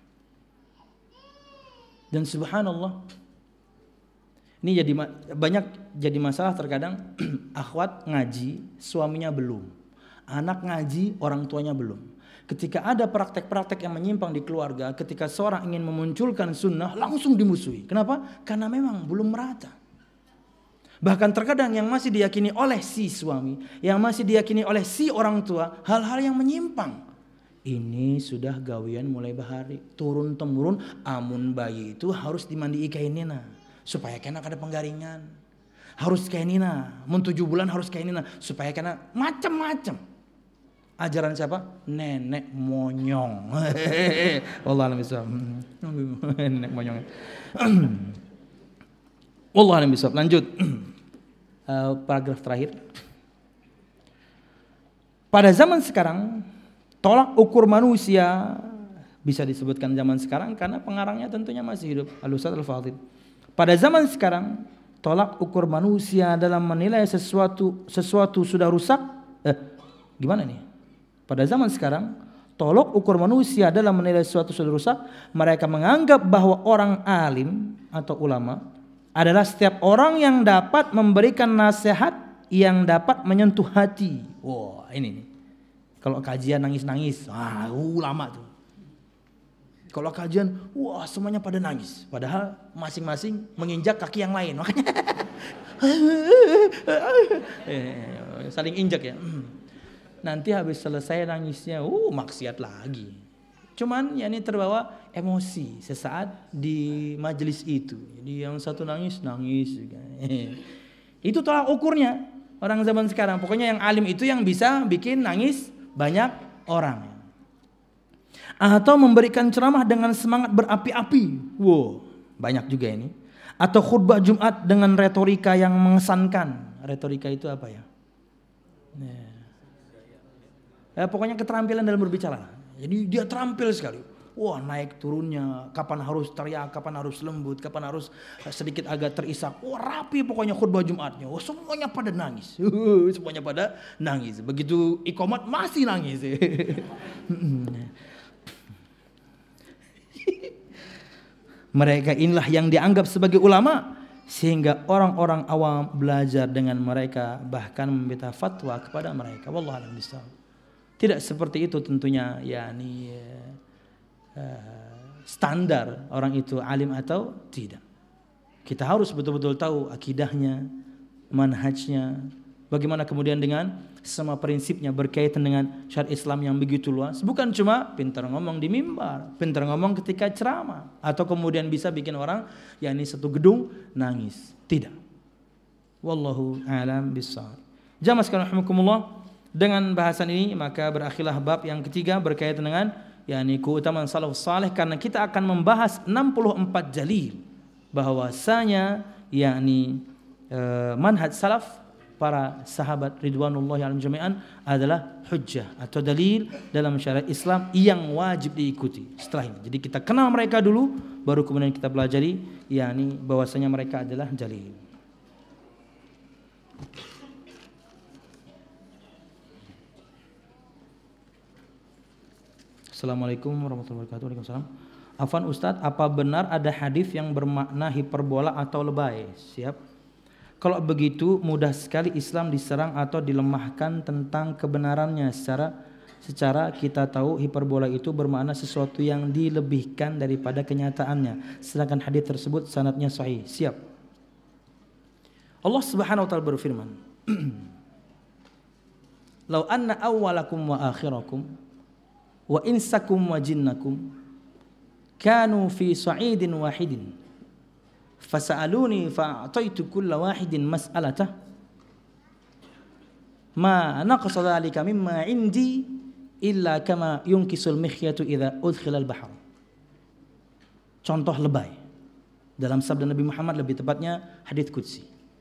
Dan subhanallah, ini jadi banyak jadi masalah terkadang. Akhwat ngaji, suaminya belum. Anak ngaji, orang tuanya belum. Ketika ada praktek-praktek yang menyimpang di keluarga, ketika seorang ingin memunculkan sunnah, langsung dimusuhi. Kenapa? Karena memang belum merata. Bahkan terkadang yang masih diyakini oleh si suami, yang masih diyakini oleh si orang tua, hal-hal yang menyimpang. Ini sudah gawian mulai bahari, turun temurun. Amun bayi itu harus dimandi kainina supaya kena kada penggaringan. Harus kainina, mun tujuh bulan harus kainina supaya kena macam-macam. Ajaran siapa? Nenek monyong. Wallahu a'lam bishawab. Nenek monyong. Wallahu a'lam bishawab. Lanjut. Uh, paragraf terakhir. Pada zaman sekarang, tolak ukur manusia bisa disebutkan zaman sekarang karena pengarangnya tentunya masih hidup, Al-Ustadz Al-Fadhil. Pada zaman sekarang, tolak ukur manusia dalam menilai sesuatu sesuatu sudah rusak. Eh, gimana nih? Pada zaman sekarang, tolak ukur manusia dalam menilai sesuatu sudah rusak. Mereka menganggap bahwa orang alim atau ulama adalah setiap orang yang dapat memberikan nasihat yang dapat menyentuh hati. Wah, ini nih. Kalau kajian nangis-nangis, ah, ulama tuh. Kalau kajian, wah semuanya pada nangis. Padahal masing-masing menginjak kaki yang lain. Makanya saling injak ya. Nanti habis selesai nangisnya, uh maksiat lagi. Cuman ya ini terbawa emosi sesaat di majelis itu. Jadi yang satu nangis, nangis juga. Itu tolak ukurnya orang zaman sekarang. Pokoknya yang alim itu yang bisa bikin nangis banyak orang. Atau memberikan ceramah dengan semangat berapi-api. Wow, banyak juga ini. Atau khutbah Jumat dengan retorika yang mengesankan. Retorika itu apa ya? Ya, pokoknya keterampilan dalam berbicara. Jadi dia terampil sekali. Wah, naik turunnya, kapan harus teriak, kapan harus lembut, kapan harus sedikit agak terisak. Wah, rapi pokoknya khutbah Jumatnya. Wah, semuanya pada nangis. Semuanya pada nangis. Begitu iqamat masih nangis. Mereka inilah yang dianggap sebagai ulama, sehingga orang-orang awam belajar dengan mereka, bahkan meminta fatwa kepada mereka. Wallahu a'lam bishawab. Tidak seperti itu tentunya, yakni uh, standar orang itu alim atau tidak. Kita harus betul-betul tahu akidahnya, manhajnya, bagaimana kemudian dengan semua prinsipnya berkaitan dengan syariat Islam yang begitu luas. Bukan cuma pintar ngomong di mimbar, pintar ngomong ketika ceramah, atau kemudian bisa bikin orang yakni satu gedung nangis. Tidak. Wallahu a'lam bishawab. Jamaah sekalian rahimakumullah. Dengan bahasan ini maka berakhirlah bab yang ketiga berkaitan dengan yakni keutamaan salafus saleh, karena kita akan membahas enam puluh empat dalil bahwasanya yakni e, manhaj salaf para sahabat ridwanullahi alaihim jami'an adalah hujjah atau dalil dalam syariat Islam yang wajib diikuti setelah ini. Jadi kita kenal mereka dulu, baru kemudian kita pelajari yakni bahwasanya mereka adalah dalil. Assalamualaikum warahmatullahi wabarakatuh. Waalaikumsalam. Afwan Ustadz, apa benar ada hadis yang bermakna hiperbola atau lebay? Siap. Kalau begitu mudah sekali Islam diserang atau dilemahkan tentang kebenarannya. Secara secara kita tahu hiperbola itu bermakna sesuatu yang dilebihkan daripada kenyataannya. Sedangkan hadis tersebut sanadnya sahih. Siap. Allah Subhanahu wa taala berfirman, "Lau anna awwalakum wa akhirakum wa insakum wa jinnakum kanu fi sa'idin wahidin fasa'aluni fa'ataitu kulla wahidin mas'alatah ma naqasa dhalika mimma indi illa kama yunkisul mikhyatu idza udkhila al-bahr." Contoh lebay dalam sabda Nabi Muhammad, lebih tepatnya hadits qudsi.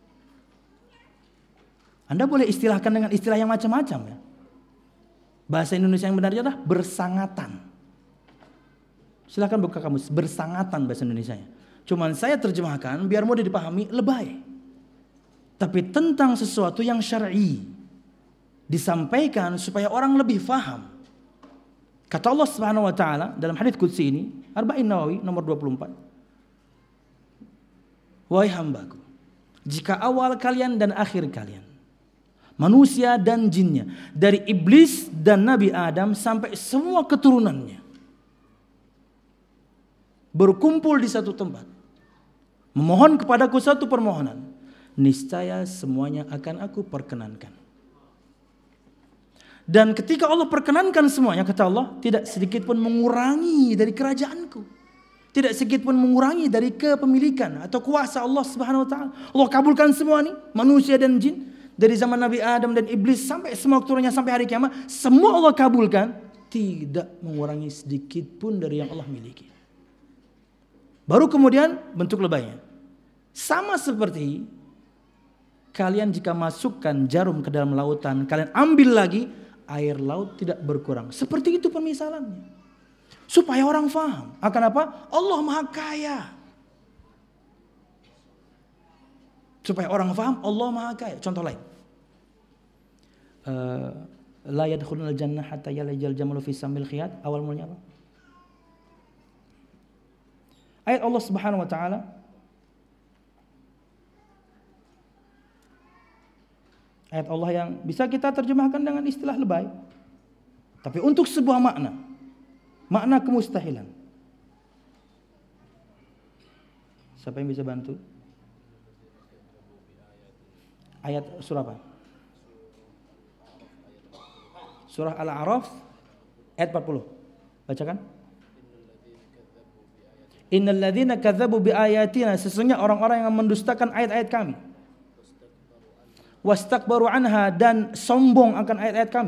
Anda boleh istilahkan dengan istilah yang macam-macam ya. Bahasa Indonesia yang benarnya adalah bersangatan. Silakan buka kamus, bersangatan bahasa Indonesianya. Cuman saya terjemahkan biar mudah dipahami, lebay. Tapi tentang sesuatu yang syar'i disampaikan supaya orang lebih faham. Kata Allah Subhanahu wa taala dalam hadits qudsi ini, Arba'in Nawawi nomor dua puluh empat. Wahai hambaku, jika awal kalian dan akhir kalian, manusia dan jinnya, dari iblis dan Nabi Adam sampai semua keturunannya, berkumpul di satu tempat, memohon kepadaku satu permohonan, niscaya semuanya akan aku perkenankan. Dan ketika Allah perkenankan semuanya, kata Allah, tidak sedikit pun mengurangi dari kerajaanku, tidak sedikit pun mengurangi dari kepemilikan atau kuasa Allah Subhanahu wa taala. Allah kabulkan semua nih, manusia dan jin, dari zaman Nabi Adam dan iblis sampai semua keturunannya sampai hari kiamat, semua Allah kabulkan, tidak mengurangi sedikit pun dari yang Allah miliki. Baru kemudian bentuk lebaynya. Sama seperti kalian jika masukkan jarum ke dalam lautan, kalian ambil lagi, air laut tidak berkurang. Seperti itu permisalannya. Supaya orang faham akan apa? Allah Maha Kaya. Supaya orang faham Allah Maha Kaya. Contoh lain. Uh, La yadkhulunal jannah hatta yalijal jamalu fi samil khiyat. Awal mulanya apa? Ayat Allah Subhanahu wa taala, Ayat Allah yang bisa kita terjemahkan dengan istilah lebay. Tapi untuk sebuah makna, makna kemustahilan. Siapa yang bisa bantu? Ayat surah apa? Surah Al-A'raf ayat empat puluh. Bacakan. Innal ladzina kadzdzabu biayatina, sesungguhnya orang-orang yang mendustakan ayat-ayat kami. Wastakbaru anha, dan sombong akan ayat-ayat kami.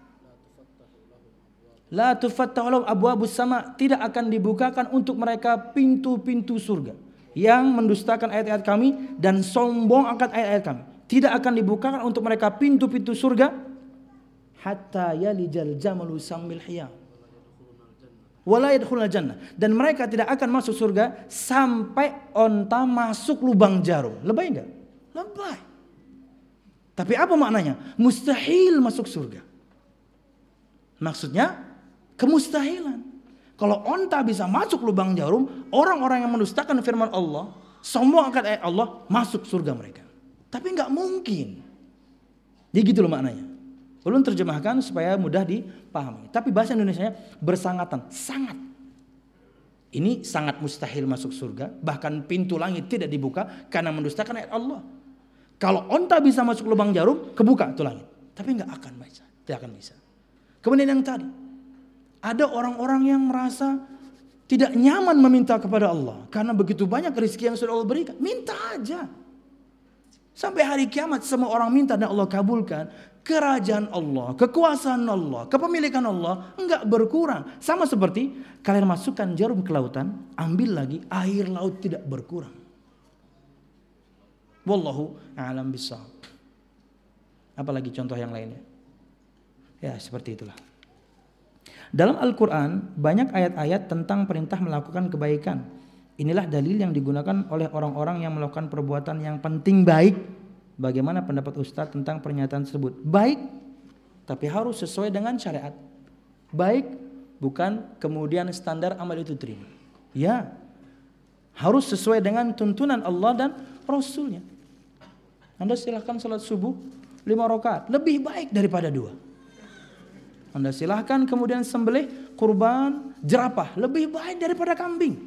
La tufattahu lahum abwabus sama, tidak akan dibukakan untuk mereka pintu-pintu surga. Yang mendustakan ayat-ayat kami dan sombong akan ayat-ayat kami, tidak akan dibukakan untuk mereka pintu-pintu surga hatta yalijal jamalu sammil hiyam wala yadkhulul jannah, dan mereka tidak akan masuk surga sampai onta masuk lubang jarum. Lebay enggak? Lebay. Tapi apa maknanya? Mustahil masuk surga. Maksudnya kemustahilan. Kalau onta bisa masuk lubang jarum, orang-orang yang mendustakan firman Allah, sombong akan ayat Allah, masuk surga mereka. Tapi enggak mungkin. Jadi gitu loh maknanya. Belum terjemahkan supaya mudah dipahami. Tapi bahasa Indonesianya bersangatan, sangat. Ini sangat mustahil masuk surga, bahkan pintu langit tidak dibuka karena mendustakan ayat Allah. Kalau onta bisa masuk lubang jarum, kebuka itu langit. Tapi enggak akan bisa, tidak akan bisa. Kemudian yang tadi, ada orang-orang yang merasa tidak nyaman meminta kepada Allah karena begitu banyak rezeki yang sudah Allah berikan. Minta aja. Sampai hari kiamat semua orang minta dan Allah kabulkan. Kerajaan Allah, kekuasaan Allah, kepemilikan Allah enggak berkurang. Sama seperti kalian masukkan jarum ke lautan, ambil lagi, air laut tidak berkurang. Wallahu a'lam bishawab. Apalagi contoh yang lainnya? Ya, seperti itulah. Dalam Al-Quran banyak ayat-ayat tentang perintah melakukan kebaikan. Inilah dalil yang digunakan oleh orang-orang yang melakukan perbuatan yang penting baik. Bagaimana pendapat Ustadz tentang pernyataan tersebut? Baik, tapi harus sesuai dengan syariat. Baik, bukan kemudian standar amal itu terima. Ya, harus sesuai dengan tuntunan Allah dan Rasulnya. Anda silahkan salat subuh lima rakaat, lebih baik daripada dua. Anda silahkan kemudian sembelih kurban jerapah, lebih baik daripada kambing.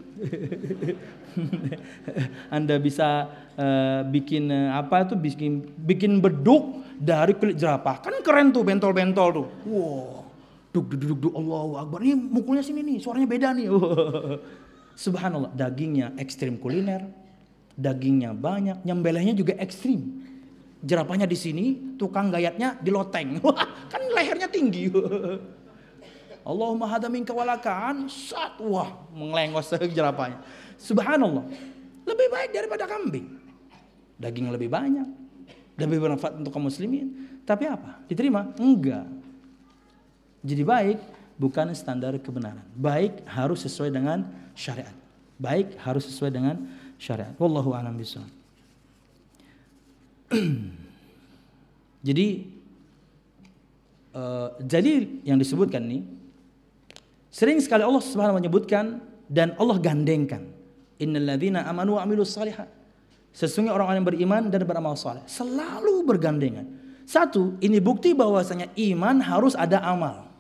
Anda bisa uh, bikin uh, apa itu bikin bikin beduk dari kulit jerapah, kan keren tuh, bentol-bentol tuh. Wow, duk duk duk duk Allahu Akbar. Ini mukulnya sini nih, suaranya beda nih. Subhanallah, dagingnya ekstrim kuliner, dagingnya banyak, nyembelihnya juga ekstrim. Jerapahnya di sini, tukang gayatnya di loteng. Kan lehernya tinggi. Allahumma hada minka walakaan, sat, wah, mengelengos jerapahnya. Subhanallah, lebih baik daripada kambing. Daging lebih banyak, lebih bermanfaat untuk kaum muslimin. Tapi apa? Diterima? Enggak. Jadi baik bukan standar kebenaran. Baik harus sesuai dengan syariat. Baik harus sesuai dengan syariat. Wallahu a'lam bishawab. Jadi uh, dalil yang disebutkan ini sering sekali Allah Subhanahu wa taala menyebutkan dan Allah gandengkan. Innal ladzina amanu wa amilus shalihat. Sesungguhnya orang-orang yang beriman dan beramal saleh selalu bergandengan. Satu, ini bukti bahwasanya iman harus ada amal.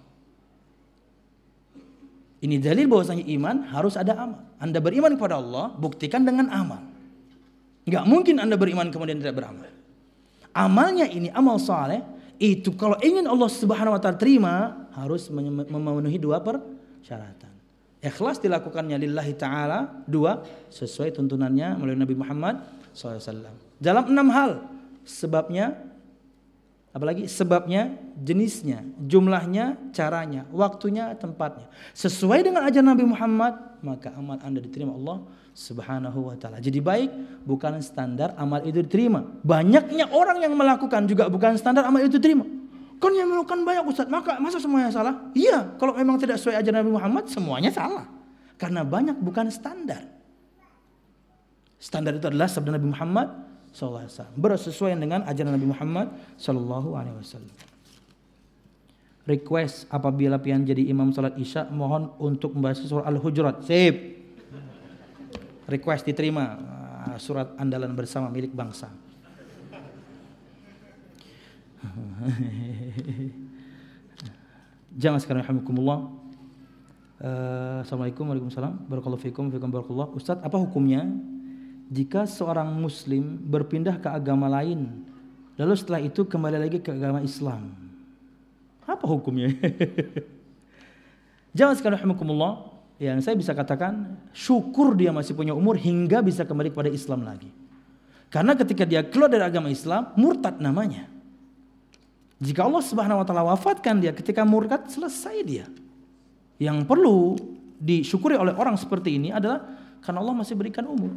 Ini dalil bahwasanya iman harus ada amal. Anda beriman kepada Allah, buktikan dengan amal. Enggak mungkin Anda beriman kemudian tidak beramal. Amalnya ini amal saleh itu kalau ingin Allah Subhanahu wa taala terima harus memenuhi dua persyaratan. Ikhlas dilakukannya lillahi ta'ala, dua, sesuai tuntunannya melalui Nabi Muhammad shallallahu alaihi wasallam. Dalam enam hal, sebabnya, apalagi sebabnya, jenisnya, jumlahnya, caranya, waktunya, tempatnya. Sesuai dengan ajaran Nabi Muhammad, maka amal Anda diterima Allah Subhanahu wa ta'ala. Jadi baik bukan standar amal itu diterima. Banyaknya orang yang melakukan juga bukan standar amal itu diterima. Kan yang melakukan banyak Ustaz, maka masa semuanya salah? Iya, kalau memang tidak sesuai ajaran Nabi Muhammad semuanya salah. Karena banyak bukan standar. Standar itu adalah sabda Nabi Muhammad shallallahu alaihi wasallam, bersesuaian dengan ajaran Nabi Muhammad shallallahu alaihi wasallam. Request apabila pian jadi imam salat Isya mohon untuk membaca surah Al-Hujurat. Sip. Request diterima, surat andalan bersama milik bangsa. Jamaah sekalian rahimakumullah. Uh, Assalamualaikum warahmatullahi wabarakatuh. Barakallahu fikum, fikum barakallah. Ustaz, apa hukumnya jika seorang muslim berpindah ke agama lain lalu setelah itu kembali lagi ke agama Islam? Apa hukumnya? Jamaah sekalian rahimakumullah, yang saya bisa katakan syukur dia masih punya umur hingga bisa kembali kepada Islam lagi. Karena ketika dia keluar dari agama Islam, murtad namanya. Jika Allah Subhanahu wa taala wafatkan dia ketika murtad, selesai dia. Yang perlu disyukuri oleh orang seperti ini adalah karena Allah masih berikan umur.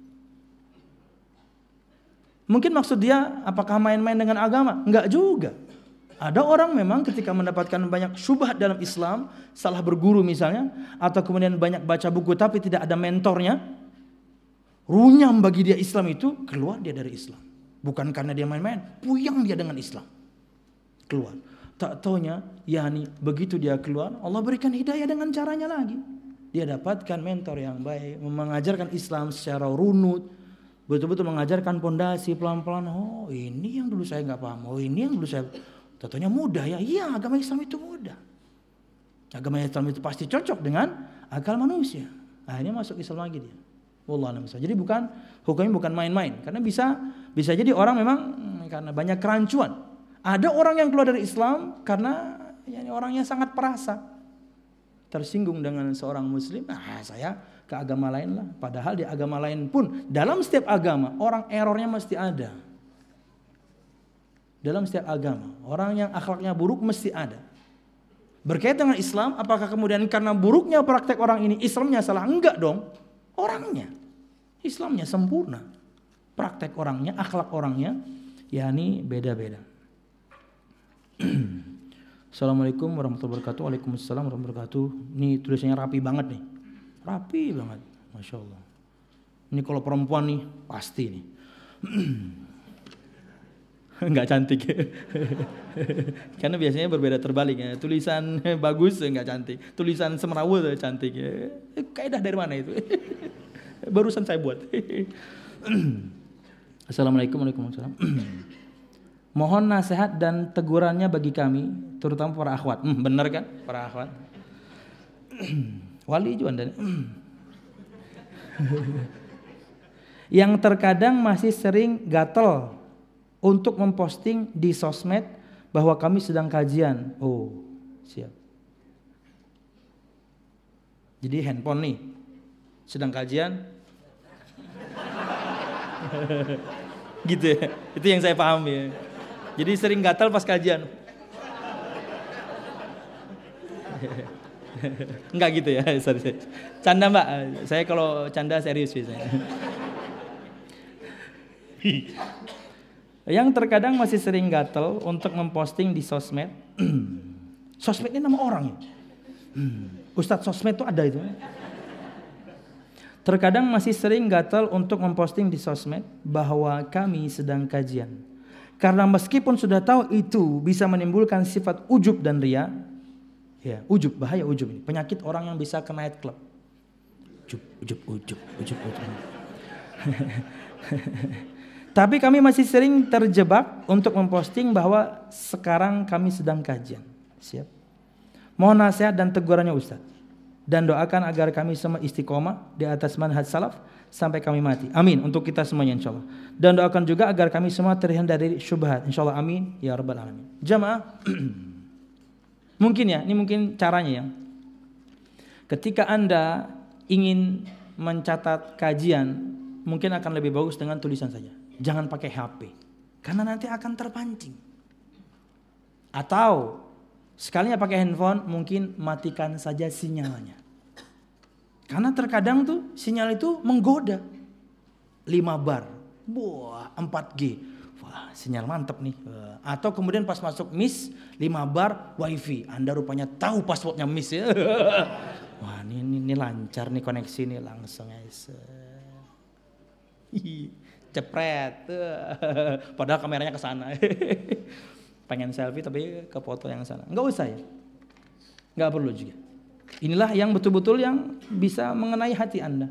Mungkin maksud dia apakah main-main dengan agama? Enggak juga. Ada orang memang ketika mendapatkan banyak syubhat dalam Islam, salah berguru misalnya, atau kemudian banyak baca buku tapi tidak ada mentornya, runyam bagi dia Islam itu, keluar dia dari Islam. Bukan karena dia main-main, puyeng dia dengan Islam. Keluar. Tak taunya, yakni begitu dia keluar, Allah berikan hidayah dengan caranya lagi. Dia dapatkan mentor yang baik, mengajarkan Islam secara runut, betul-betul mengajarkan pondasi pelan-pelan. Oh, ini yang dulu saya nggak paham. Oh, ini yang dulu saya. Tentunya mudah ya. Iya, agama Islam itu mudah. Agama Islam itu pasti cocok dengan akal manusia. Akhirnya masuk Islam lagi dia. Wallahu a'lam. Jadi bukan hukumnya bukan main-main. Karena bisa bisa jadi orang memang karena banyak kerancuan. Ada orang yang keluar dari Islam karena ya, orangnya sangat perasa. Tersinggung dengan seorang muslim. Nah, saya ke agama lain lah. Padahal di agama lain pun dalam setiap agama orang errornya mesti ada. Dalam setiap agama, orang yang akhlaknya buruk mesti ada. Berkaitan dengan Islam, apakah kemudian karena buruknya praktek orang ini Islamnya salah? Enggak dong. Orangnya, Islamnya sempurna. Praktek orangnya, akhlak orangnya, yakni beda-beda. Assalamualaikum warahmatullahi wabarakatuh. Waalaikumsalam warahmatullahi wabarakatuh. Ini tulisannya rapi banget nih. Rapi banget, Masya Allah. Ini kalau perempuan nih, pasti nih. Enggak cantik. Karena biasanya berbeda terbalik ya. Tulisan bagus enggak cantik, tulisan semrawut cantik ya. Kaidah dari mana itu? Barusan saya buat. Assalamualaikum warahmatullahi wabarakatuh. Mohon nasihat dan tegurannya bagi kami, terutama para akhwat. Hmm, benar kan para akhwat? Wali juga Anda. Yang terkadang masih sering gatel untuk memposting di sosmed bahwa kami sedang kajian. Oh, siap. Jadi handphone nih, sedang kajian. Gitu ya, itu yang saya paham ya. Jadi sering gatal pas kajian. Enggak gitu ya, sorry, sorry. Canda mbak, saya kalau canda serius biasanya. Yang terkadang masih sering gatel untuk memposting di sosmed. Sosmed ini nama orang ya. Ustadz sosmed itu ada itu. Terkadang masih sering gatel untuk memposting di sosmed bahwa kami sedang kajian. Karena meskipun sudah tahu itu bisa menimbulkan sifat ujub dan ria. Ya, ujub, bahaya ujub ini. Penyakit orang yang bisa ke night club. Ujub, ujub, ujub, ujub, ujub. Tapi kami masih sering terjebak untuk memposting bahwa sekarang kami sedang kajian. Siap. Mohon nasihat dan tegurannya Ustaz. Dan doakan agar kami semua istiqomah di atas manhaj salaf sampai kami mati. Amin. Untuk kita semuanya insyaAllah. Dan doakan juga agar kami semua terhindar dari syubhat. InsyaAllah amin. Ya Rabbal Alamin. Jamaah. Mungkin ya. Ini mungkin caranya ya. Ketika Anda ingin mencatat kajian, mungkin akan lebih bagus dengan tulisan saja. Jangan pakai H P, karena nanti akan terpancing. Atau sekalinya pakai handphone, mungkin matikan saja sinyalnya. Karena terkadang tuh sinyal itu menggoda. lima bar, wah empat G, wah sinyal mantap nih. Atau kemudian pas masuk M I S, lima bar wifi, Anda rupanya tahu passwordnya M I S ya. Wah ini, ini, ini lancar nih koneksi nih langsung guys. Cepret, padahal kameranya ke sana. Pengen selfie tapi ke foto yang sana. Enggak usah ya, enggak perlu juga. Inilah yang betul-betul yang bisa mengenai hati Anda.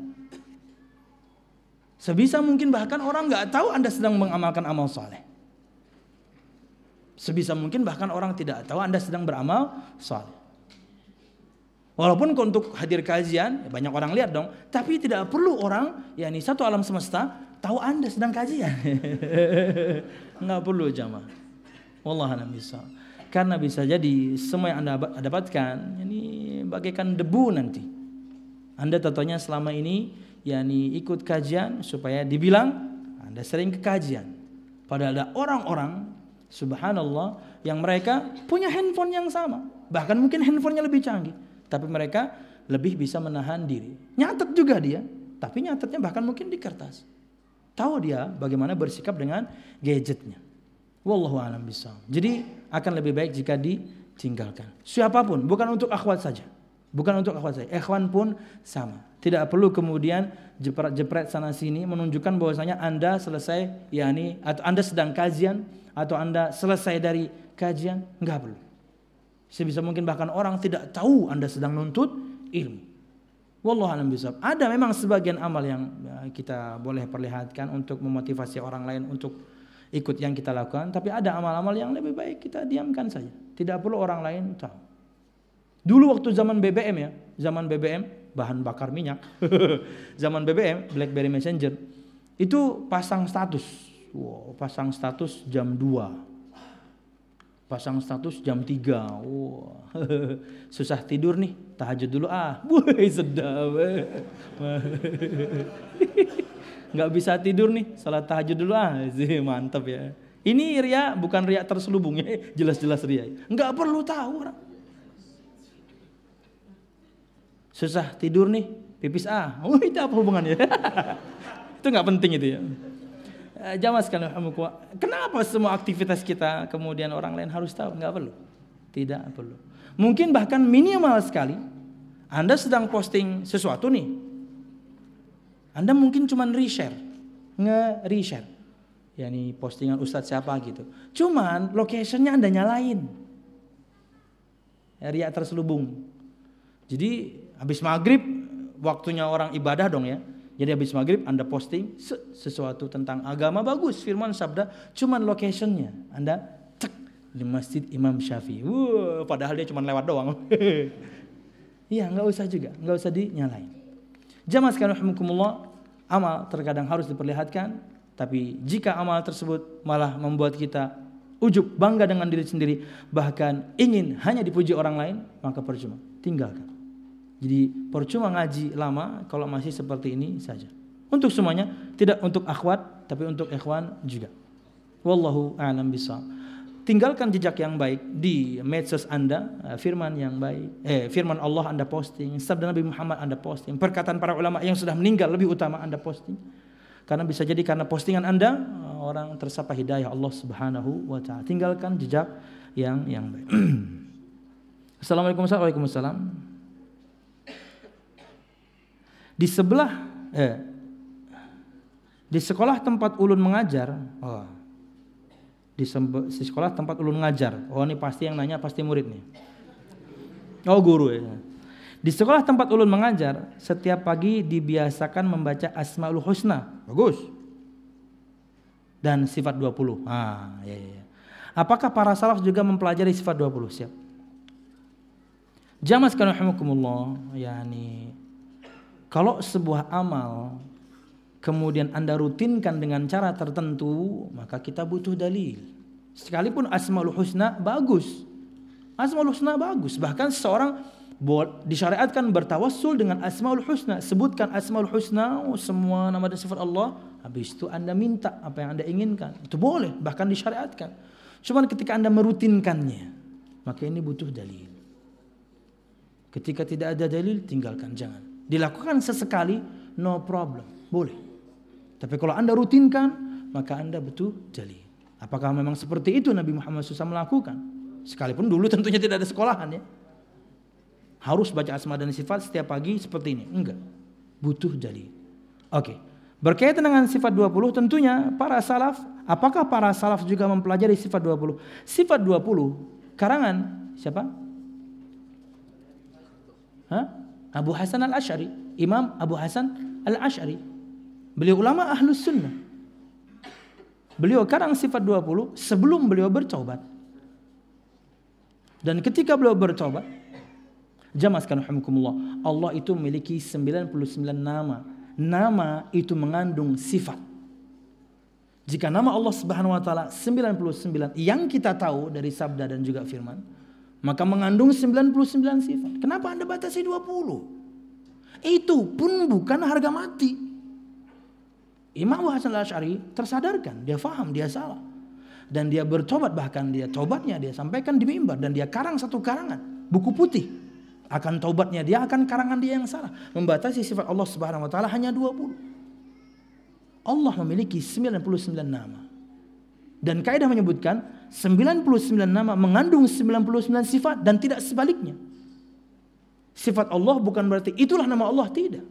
Sebisa mungkin bahkan orang enggak tahu Anda sedang mengamalkan amal soleh. Sebisa mungkin bahkan orang tidak tahu Anda sedang beramal saleh. Walaupun untuk hadir kajian banyak orang lihat dong, tapi tidak perlu orang yakni satu alam semesta tahu Anda sedang kajian. Enggak perlu jamaah. Wallahu a'lam bishawab. Karena bisa jadi semua yang Anda dapatkan ini bagaikan debu nanti. Anda tentunya selama ini yakni ikut kajian supaya dibilang Anda sering ke kajian. Padahal ada orang-orang subhanallah yang mereka punya handphone yang sama, bahkan mungkin handphonenya lebih canggih. Tapi mereka lebih bisa menahan diri. Nyatet juga dia, tapi nyatetnya bahkan mungkin di kertas. Tahu dia bagaimana bersikap dengan gadgetnya. Wallahu a'lam bishawab. Jadi akan lebih baik jika ditinggalkan. Siapapun, bukan untuk akhwat saja. Bukan untuk akhwat saja. Ikhwan pun sama. Tidak perlu kemudian jepret-jepret sana sini menunjukkan bahwasanya Anda selesai yakni atau Anda sedang kajian atau Anda selesai dari kajian, enggak perlu. Sebisa mungkin bahkan orang tidak tahu Anda sedang nuntut ilmu. Wallahu a'lam bishawab. Ada memang sebagian amal yang kita boleh perlihatkan untuk memotivasi orang lain untuk ikut yang kita lakukan, tapi ada amal-amal yang lebih baik kita diamkan saja. Tidak perlu orang lain tahu. Dulu waktu zaman B B M ya, zaman B B M bahan bakar minyak, zaman B B M BlackBerry Messenger itu pasang status, wow, pasang status jam dua. Pasang status jam tiga. Wow. Susah tidur nih, tahajud dulu ah. Woi, sedap. Enggak bisa tidur nih, salat tahajud dulu ah. Mantap ya. Ini ria, bukan ria terselubung ya, jelas-jelas ria. Enggak perlu tahu orang. Susah tidur nih, pipis ah. Oh, itu apa hubungannya? Itu enggak penting itu ya. Jamaah sekalian, kenapa semua aktivitas kita kemudian orang lain harus tahu? Enggak perlu. Tidak perlu. Mungkin bahkan minimal sekali Anda sedang posting sesuatu nih. Anda mungkin cuman reshare, nge-reshare. Ya nih postingan ustadz siapa gitu. Cuman locationnya Anda nyalain. Ria terselubung. Jadi habis maghrib waktunya orang ibadah dong ya. Jadi habis maghrib Anda posting sesuatu tentang agama bagus, firman sabda, cuman locationnya Anda cek di Masjid Imam Syafi'i. Wow, padahal dia cuma lewat doang. Iya, nggak usah juga, nggak usah dinyalain. Jamaah sekalian rahimakumullah, amal terkadang harus diperlihatkan, tapi jika amal tersebut malah membuat kita ujub, bangga dengan diri sendiri, bahkan ingin hanya dipuji orang lain, maka percuma, tinggalkan. Jadi percuma ngaji lama kalau masih seperti ini saja. Untuk semuanya, tidak untuk akhwat, tapi untuk ikhwan juga. Wallahu a'lam bishawab. Tinggalkan jejak yang baik di medsos Anda, firman yang baik, eh firman Allah Anda posting, sabda Nabi Muhammad Anda posting, perkataan para ulama yang sudah meninggal lebih utama Anda posting. Karena bisa jadi karena postingan Anda orang tersapa hidayah Allah Subhanahu wa taala. Tinggalkan jejak yang yang baik. Assalamualaikum warahmatullahi wabarakatuh. Di sebelah eh, di sekolah tempat ulun mengajar, oh, di, sembe, di sekolah tempat ulun mengajar, oh ini pasti yang nanya pasti murid nih, oh guru ya. Di sekolah tempat ulun mengajar, setiap pagi dibiasakan membaca Asmaul Husna, bagus, dan sifat dua puluh. Ah, ya, ya. Apakah para salaf juga mempelajari sifat dua puluh? Siap. Jamaah sekalian rahimakumullah, yakni kalau sebuah amal kemudian Anda rutinkan dengan cara tertentu, maka kita butuh dalil. Sekalipun Asmaul Husna bagus. Asmaul Husna bagus. Bahkan seseorang disyariatkan bertawassul dengan Asmaul Husna. Sebutkan Asmaul Husna, oh, semua nama dan sifat Allah. Habis itu Anda minta apa yang Anda inginkan. Itu boleh, bahkan disyariatkan. Cuman ketika Anda merutinkannya, maka ini butuh dalil. Ketika tidak ada dalil, tinggalkan, jangan. Dilakukan sesekali, no problem, boleh. Tapi kalau Anda rutinkan, maka Anda butuh dalil. Apakah memang seperti itu Nabi Muhammad shallallahu alaihi wasallam melakukan? Sekalipun dulu tentunya tidak ada sekolahan ya. Harus baca asma dan sifat setiap pagi seperti ini. Enggak, butuh dalil. Oke, berkaitan dengan sifat dua puluh tentunya para salaf, apakah para salaf juga mempelajari sifat dua puluh? Sifat dua puluh karangan siapa? Hah? Abu Hasan Al-Asy'ari, Imam Abu Hasan Al-Asy'ari. Beliau ulama Ahlus Sunnah. Beliau karang sifat dua puluh sebelum beliau bertaubat. Dan ketika beliau bertobat, jamaah sekalian rahimakumullah, Allah itu memiliki sembilan puluh sembilan nama. Nama itu mengandung sifat. Jika nama Allah Subhanahu wa taala sembilan puluh sembilan yang kita tahu dari sabda dan juga firman, maka mengandung sembilan puluh sembilan sifat. Kenapa Anda batasi dua puluh? Itu pun bukan harga mati. Imam Abu Hasan Al-Asy'ari tersadarkan, dia faham dia salah. Dan dia bertobat, bahkan dia tobatnya dia sampaikan di mimbar dan dia karang satu karangan, buku putih. Akan tobatnya dia, akan karangan dia yang salah. Membatasi sifat Allah Subhanahu wa taala hanya dua puluh. Allah memiliki sembilan puluh sembilan nama. Dan kaidah menyebutkan sembilan puluh sembilan nama mengandung sembilan puluh sembilan sifat dan tidak sebaliknya. Sifat Allah bukan berarti itulah nama Allah, tidak.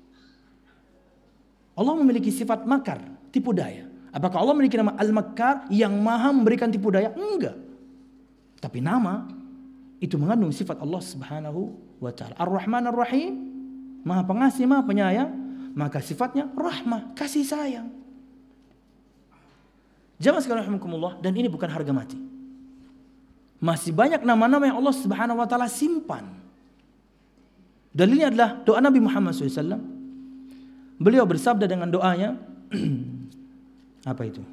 Allah memiliki sifat makar, tipu daya. Apakah Allah memiliki nama Al-Makkar yang maha memberikan tipu daya? Enggak. Tapi nama itu mengandung sifat Allah Subhanahu wa taala. Ar-Rahman Ar-Rahim, maha pengasih, maha penyayang. Maka sifatnya rahmah, kasih sayang. Jamaah sekalian rahimakumullah, dan ini bukan harga mati. Masih banyak nama-nama yang Allah Subhanahu wa taala simpan. Dalilnya adalah doa Nabi Muhammad shallallahu alaihi wasallam. Beliau bersabda dengan doanya, apa itu?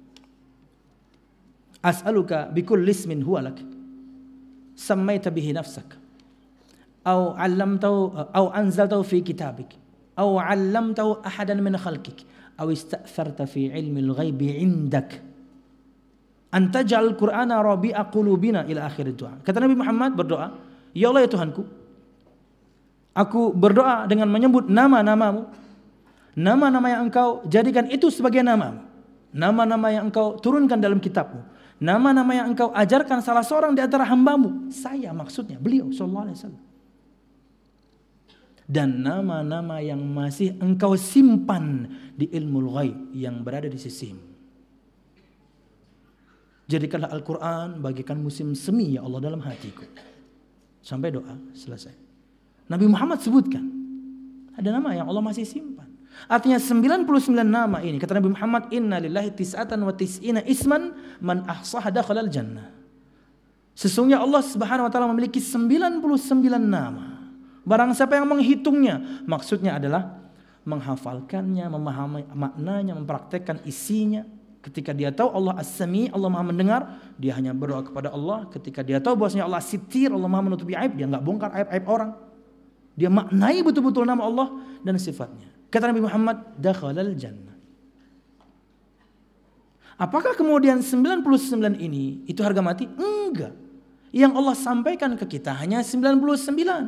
As'aluka bikulli ismin huwa lak, sammaita bihi nafsak, au 'allamtahu au anzaltahu fi kitabik, أو علمته أحدا من خلقك أو استأثرت في علم الغيب عندك أن تجعل القرآن ربيع قلوبنا إلى آخر الدعاء. Kata Nabi Muhammad berdoa, ya Allah ya Tuhanku, aku berdoa dengan menyebut nama-namamu, nama-nama yang engkau jadikan itu sebagai namamu, nama-nama yang engkau turunkan dalam kitabmu, nama-nama yang engkau ajarkan salah seorang di antara hambamu, saya maksudnya beliau sallallahu alaihi wasallam, dan nama-nama yang masih engkau simpan di ilmu ghaib yang berada di sisimu. Jadikanlah Al-Quran bagikan musim semi ya Allah dalam hatiku. Sampai doa selesai. Nabi Muhammad sebutkan ada nama yang Allah masih simpan. Artinya sembilan puluh sembilan nama ini, kata Nabi Muhammad, inna lillahi tis'atan wa tis'ina isman man ahsaha dakhalal jannah. Sesungguhnya Allah Subhanahu wa taala memiliki sembilan puluh sembilan nama. Barang siapa yang menghitungnya, maksudnya adalah menghafalkannya, memahami maknanya, mempraktekkan isinya. Ketika dia tahu Allah As-Sami, Allah Maha mendengar, dia hanya berdoa kepada Allah. Ketika dia tahu bahwasanya Allah Sitir, Allah Maha menutupi aib, dia enggak bongkar aib-aib orang. Dia maknai betul-betul nama Allah dan sifatnya. Kata Nabi Muhammad, dakhalal jannah. Apakah kemudian sembilan puluh sembilan ini itu harga mati? Enggak. Yang Allah sampaikan ke kita hanya sembilan puluh sembilan.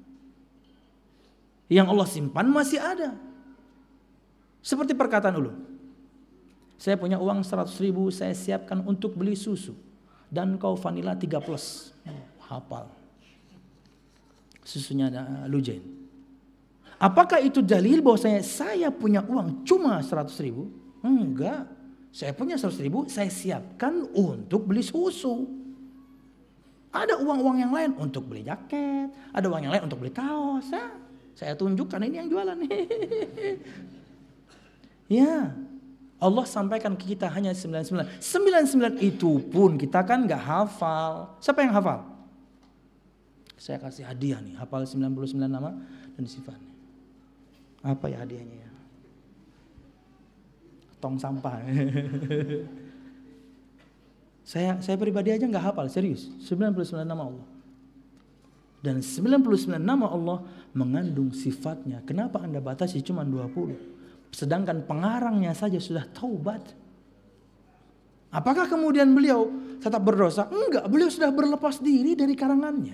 Yang Allah simpan masih ada. Seperti perkataan ulun, saya punya uang seratus ribu, saya siapkan untuk beli susu, dan kau vanila tiga plus. Oh, hafal. Susunya ada Lujain. Apakah itu dalil bahwasanya saya punya uang cuma seratus ribu? Enggak. Saya punya seratus ribu, saya siapkan untuk beli susu. Ada uang-uang yang lain untuk beli jaket, ada uang yang lain untuk beli kaos. Ya. Saya tunjukkan ini yang jualan. Ya, Allah sampaikan ke kita hanya sembilan puluh sembilan. sembilan puluh sembilan itu pun kita kan gak hafal. Siapa yang hafal? Saya kasih hadiah nih, hafal sembilan puluh sembilan nama dan sifatnya. Apa ya hadiahnya ya? Tong sampah. saya saya pribadi aja gak hafal, serius. sembilan puluh sembilan nama Allah. Dan sembilan puluh sembilan nama Allah mengandung sifatnya. Kenapa Anda batasi cuma dua puluh? Sedangkan pengarangnya saja sudah taubat. Apakah kemudian beliau tetap berdosa? Enggak, beliau sudah berlepas diri dari karangannya.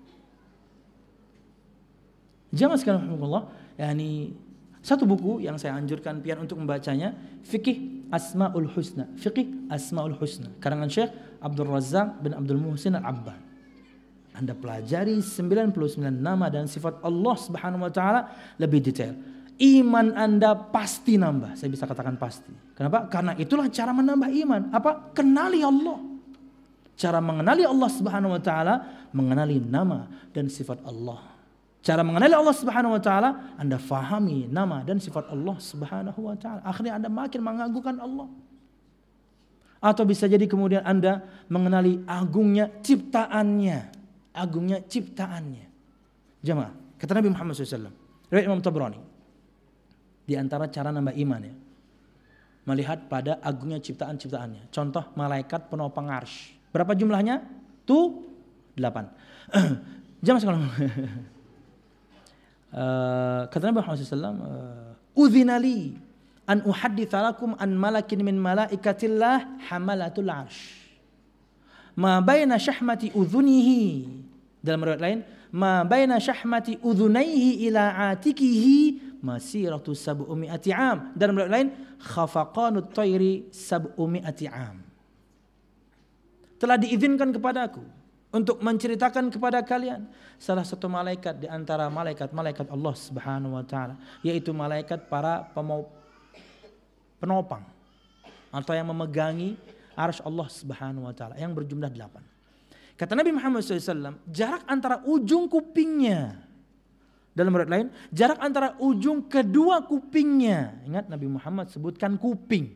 Jamaah sekalian rahimakumullah, yakni satu buku yang saya anjurkan pian untuk membacanya, Fiqih Asmaul Husna. Fiqih Asmaul Husna, karangan Syekh Abdul Razzaq bin Abdul Muhsin Al-Abban. Anda pelajari sembilan puluh sembilan nama dan sifat Allah Subhanahu wa taala lebih detail. Iman Anda pasti nambah. Saya bisa katakan pasti. Kenapa? Karena itulah cara menambah iman. Apa? Kenali Allah. Cara mengenali Allah Subhanahu wa taala, mengenali nama dan sifat Allah. Cara mengenali Allah Subhanahu wa taala, Anda fahami nama dan sifat Allah Subhanahu wa taala. Akhirnya Anda makin mengagungkan Allah. Atau bisa jadi kemudian Anda mengenali agungnya ciptaannya. Agungnya ciptaannya. Jemaah, kata Nabi Muhammad shallallahu alaihi wasallam, riwayat Imam Tabrani, di antara cara nambah iman ya, melihat pada agungnya ciptaan-ciptaannya. Contoh malaikat penopang arsy. Berapa jumlahnya? Tuh delapan. Jemaah sekalian. uh, kata Nabi Muhammad shallallahu alaihi wasallam, uh, udzinali an uhadditsa lakum an malakin min malaikatillah hamalatul arsy. Ma baina syahmati udhunihi, dalam riwayat lain, ma baina syahmati udhunaihi ila atikihi masiratu sab'umi'ati am. Dalam riwayat lain, khafaqanut tayri sab'umi'ati am. Telah diizinkan kepadaku untuk menceritakan kepada kalian salah satu malaikat di antara malaikat-malaikat Allah Subhanahu wa taala, yaitu malaikat para pemau penopang atau yang memegangi arsy Allah Subhanahu wa taala yang berjumlah delapan. Kata Nabi Muhammad shallallahu alaihi wasallam, jarak antara ujung kupingnya, dalam riwayat lain, jarak antara ujung kedua kupingnya. Ingat Nabi Muhammad sebutkan kuping.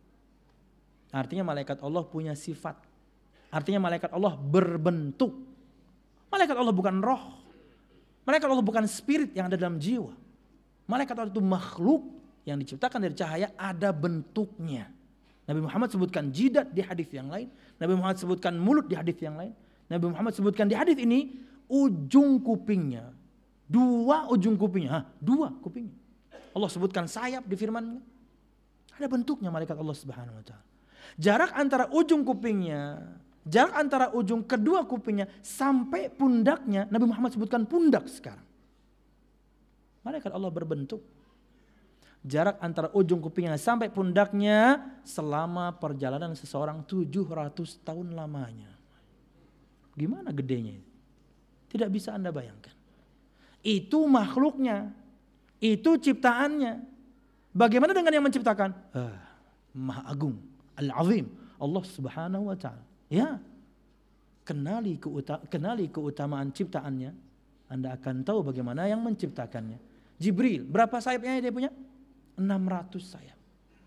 Artinya malaikat Allah punya sifat. Artinya malaikat Allah berbentuk. Malaikat Allah bukan roh. Malaikat Allah bukan spirit yang ada dalam jiwa. Malaikat Allah itu makhluk yang diciptakan dari cahaya, ada bentuknya. Nabi Muhammad sebutkan jidat di hadis yang lain. Nabi Muhammad sebutkan mulut di hadis yang lain. Nabi Muhammad sebutkan di hadis ini ujung kupingnya. Dua ujung kupingnya. Hah, dua kupingnya. Allah sebutkan sayap di firman-Nya. Ada bentuknya malaikat Allah Subhanahu wa taala. Jarak antara ujung kupingnya, jarak antara ujung kedua kupingnya sampai pundaknya, Nabi Muhammad sebutkan pundak sekarang. Malaikat Allah berbentuk. Jarak antara ujung kupingnya sampai pundaknya selama perjalanan seseorang tujuh ratus tahun lamanya. Gimana gedenya? Tidak bisa Anda bayangkan. Itu makhluknya. Itu ciptaannya. Bagaimana dengan yang menciptakan? Ah, Maha Agung, Al-Azim, Allah Subhanahu wa taala. Ya. Kenali keuta- kenali keutamaan ciptaannya, Anda akan tahu bagaimana yang menciptakannya. Jibril, berapa sayapnya dia punya? enam ratus sayap.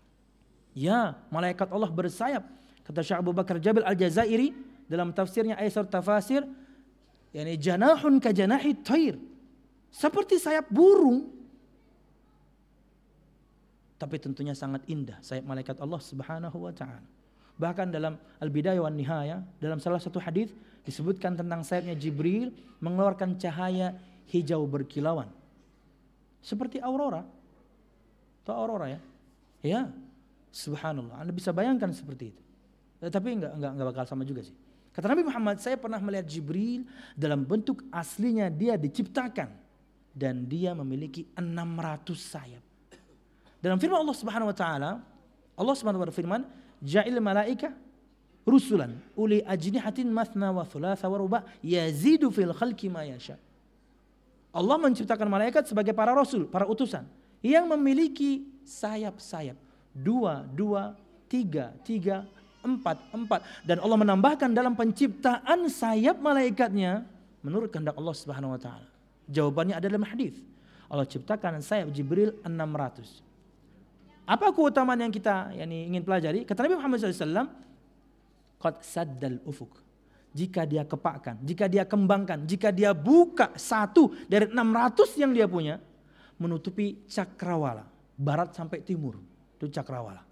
Ya, malaikat Allah bersayap. Kata Syekh Abu Bakar Jabil Al-Jazairi dalam tafsirnya Aisar Tafasir, yani janahun ka janahi thair. Seperti sayap burung. Tapi tentunya sangat indah sayap malaikat Allah Subhanahu wa taala. Bahkan dalam Al-Bidayah wan Nihayah, dalam salah satu hadis disebutkan tentang sayapnya Jibril mengeluarkan cahaya hijau berkilauan. Seperti aurora. Tahu aurora ya? Ya, subhanallah. Anda bisa bayangkan seperti itu. Tapi enggak, enggak, enggak bakal sama juga sih. Kata Nabi Muhammad, saya pernah melihat Jibril dalam bentuk aslinya dia diciptakan. Dan dia memiliki enam ratus sayap. Dalam firman Allah Subhanahu wa taala, Allah Subhanahu wa taala berfirman, "Ja'il malaika rusulan uli ajnihatin mathna wa thulatha wa ruba' yazidu fil khalqi ma yasha." Allah menciptakan malaikat sebagai para rasul, para utusan yang memiliki sayap-sayap. Dua, dua, tiga, tiga, empat, empat. Dan Allah menambahkan dalam penciptaan sayap malaikatnya menurut kehendak Allah Subhanahu wa taala. Jawabannya ada dalam hadis. Allah ciptakan sayap Jibril enam ratus. Apa keutamaan yang kita yani, ingin pelajari? Kata Nabi Muhammad shallallahu alaihi wasallam, qad saddal ufuk. Jika dia kepakkan, jika dia kembangkan, jika dia buka satu dari enam ratus yang dia punya, menutupi cakrawala, barat sampai timur, itu cakrawala.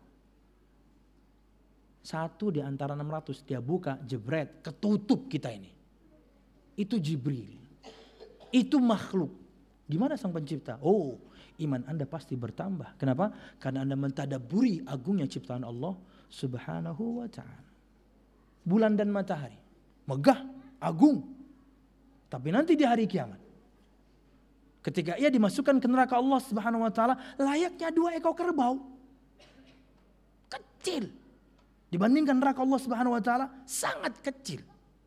Satu di antara enam ratus dia buka, jebret, ketutup kita ini. Itu Jibril. Itu makhluk. Gimana sang pencipta? Oh, iman Anda pasti bertambah. Kenapa? Karena Anda mentadabburi agungnya ciptaan Allah Subhanahu wa taala. Bulan dan matahari, megah, agung. Tapi nanti di hari kiamat, ketika ia dimasukkan ke neraka Allah Subhanahu wa taala, layaknya dua ekor kerbau. Kecil. Dibandingkan neraka Allah Subhanahu wa taala, sangat kecil.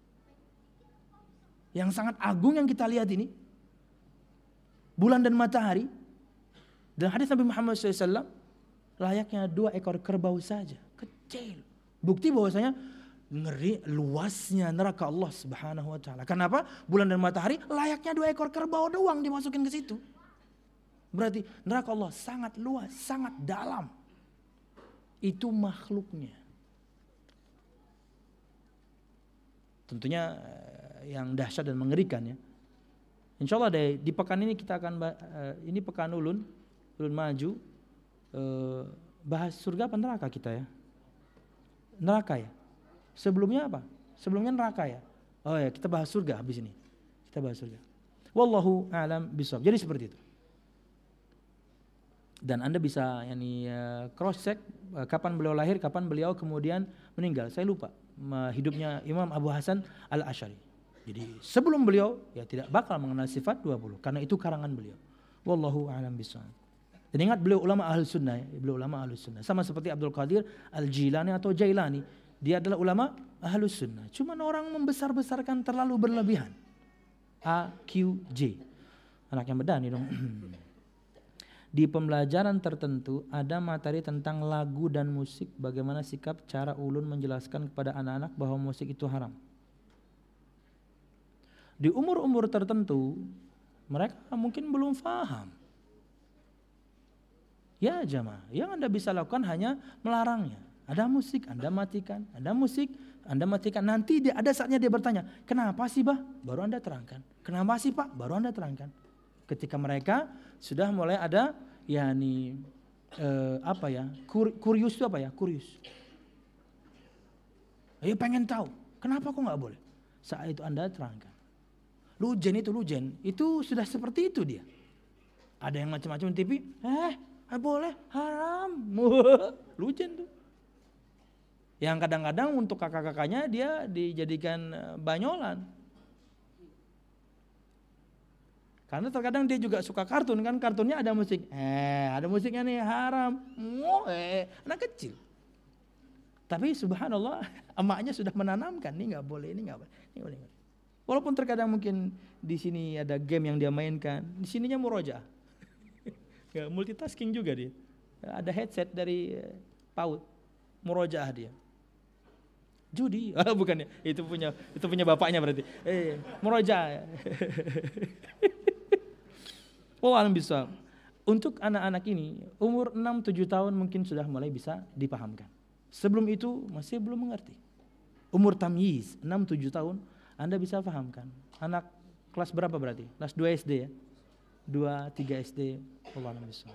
Yang sangat agung yang kita lihat ini, bulan dan matahari, dan hadis Nabi Muhammad shallallahu alaihi wasallam, layaknya dua ekor kerbau saja. Kecil. Bukti bahwasanya ngeri luasnya neraka Allah Subhanahu wa taala. Kenapa? Bulan dan matahari layaknya dua ekor kerbau doang dimasukin ke situ. Berarti neraka Allah sangat luas, sangat dalam. Itu makhluknya. tentunya yang dahsyat dan mengerikan ya. Insya Allah deh, di pekan ini kita akan uh, ini pekan ulun, ulun maju uh, bahas surga apa neraka kita ya? Neraka ya. Sebelumnya apa? Sebelumnya neraka ya. Oh ya, kita bahas surga habis ini. Kita bahas surga. Wallahu a'lam bishawab. Jadi seperti itu. Dan Anda bisa yani uh, cross check uh, kapan beliau lahir, kapan beliau kemudian meninggal. Saya lupa uh, hidupnya Imam Abu Hasan Al-Asy'ari. Jadi sebelum beliau ya tidak bakal mengenal sifat dua puluh karena itu karangan beliau. Wallahu a'lam bishawab. Dan ingat beliau ulama Ahlus Sunnah, ya. Beliau ulama Ahlus Sunnah. Sama seperti Abdul Qadir Al-Jilani atau Jailani, dia adalah ulama Ahlus Sunnah. Cuman orang membesar-besarkan terlalu berlebihan. A Q J. Anak yang bedani dong. Di pembelajaran tertentu ada materi tentang lagu dan musik, bagaimana sikap cara ulun menjelaskan kepada anak-anak bahwa musik itu haram. Di umur-umur tertentu mereka mungkin belum paham. Ya jamaah, yang Anda bisa lakukan hanya melarangnya. Ada musik, Anda matikan. Ada musik, Anda matikan. Nanti dia, ada saatnya dia bertanya, kenapa sih bah? Baru Anda terangkan. Kenapa sih pak? Baru Anda terangkan. Ketika mereka sudah mulai ada yakni eh, apa ya? Kur, kurius itu apa ya? Kurius. Ayo pengen tahu. Kenapa kok nggak boleh? Saat itu Anda terangkan. Lujen itu lujen, itu sudah seperti itu dia. Ada yang macam-macam T V, eh boleh haram, lujen tuh. Yang kadang-kadang untuk kakak-kakaknya dia dijadikan banyolan. Karena terkadang dia juga suka kartun kan, kartunnya ada musik, eh ada musiknya nih haram, oh, eh anak kecil. Tapi subhanallah emaknya sudah menanamkan, ini nggak boleh, ini nggak boleh, ini boleh. Walaupun terkadang mungkin di sini ada game yang dia mainkan, di sininya murojaah. Ya, multitasking juga dia. Ada headset dari uh, PAUD, murojaah dia. Judi, oh, bukan ya? Itu punya itu punya bapaknya berarti. Eh, murojaah. Oh, alam bisa. Untuk anak-anak ini umur enam tujuh tahun mungkin sudah mulai bisa dipahamkan. Sebelum itu masih belum mengerti. Umur tamyiz enam tujuh tahun Anda bisa pahamkan. Anak kelas berapa berarti? Kelas dua S D ya? dua, tiga S D. Allah alam bisa.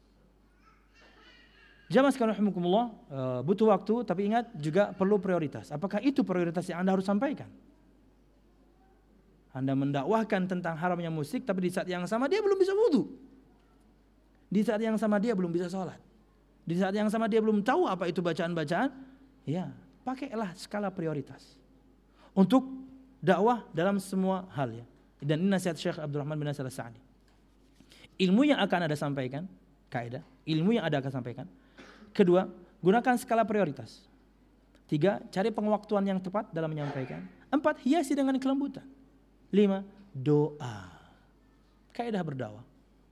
Jamaah sekalian rahimakumullah, butuh waktu tapi ingat juga perlu prioritas. Apakah itu prioritas yang Anda harus sampaikan? Anda mendakwahkan tentang haramnya musik tapi di saat yang sama dia belum bisa wudu. Di saat yang sama dia belum bisa sholat. Di saat yang sama dia belum tahu apa itu bacaan-bacaan. Ya, pakailah skala prioritas. Untuk dakwah dalam semua hal ya. Dan ini nasihat Syekh Abdurrahman bin Nasir As-Sa'di. Ilmu yang akan Anda sampaikan, kaidah, ilmu yang Anda akan sampaikan. Kedua, gunakan skala prioritas. Tiga, cari pengewaktuan yang tepat dalam menyampaikan. Empat, hiasi dengan kelembutan. Lima, doa. Kaidah berdakwah.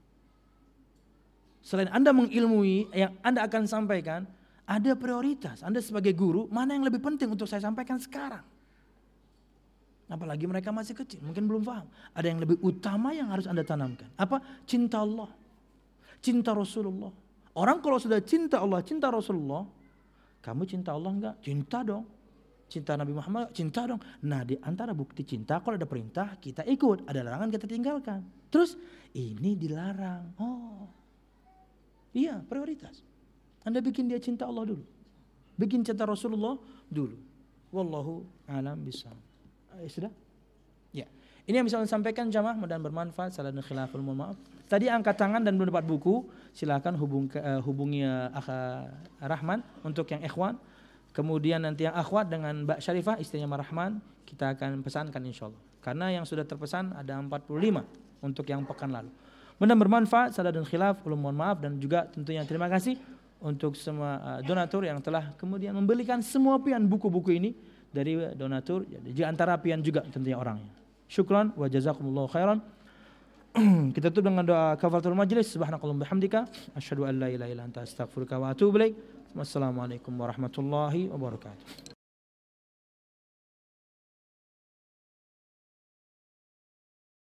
Selain Anda mengilmui yang Anda akan sampaikan, ada prioritas. Anda sebagai guru, mana yang lebih penting untuk saya sampaikan sekarang? Apalagi mereka masih kecil, mungkin belum paham. Ada yang lebih utama yang harus Anda tanamkan. Apa? Cinta Allah. Cinta Rasulullah. Orang kalau sudah cinta Allah, cinta Rasulullah, kamu cinta Allah enggak? Cinta dong. Cinta Nabi Muhammad, cinta dong. Nah, di antara bukti cinta, kalau ada perintah, kita ikut. Ada larangan, kita tinggalkan. Terus, ini dilarang. Oh, iya, prioritas. Anda bikin dia cinta Allah dulu. Bikin cinta Rasulullah dulu. Wallahu a'lam bishawab. Eh, sudah? Ya. Ini yang bisa saya sampaikan jamaah, mudah-mudahan bermanfaat. Salah dan khilaful, mohon maaf. Tadi angkat tangan dan belum dapat buku, silakan hubung, uh, hubungi uh, Akh Rahman untuk yang ikhwan. Kemudian nanti yang akhwat dengan Mbak Syarifah, istrinya Mbak Rahman, kita akan pesankan insyaallah. Karena yang sudah terpesan ada empat puluh lima untuk yang pekan lalu. Mudah-mudahan bermanfaat. Salah dan khilaf, mohon maaf, dan juga tentunya terima kasih untuk semua uh, donatur yang telah kemudian membelikan semua pian buku-buku ini dari donatur, di antara pian juga tentunya orangnya. Syukran wa jazakumullahu khairan. Kita tutup dengan doa kafaratul majlis. Subhanakallahumma bihamdika asyhadu an la ilaha illa anta astaghfiruka wa atubu ilaik. Wassalamualaikum warahmatullahi wabarakatuh.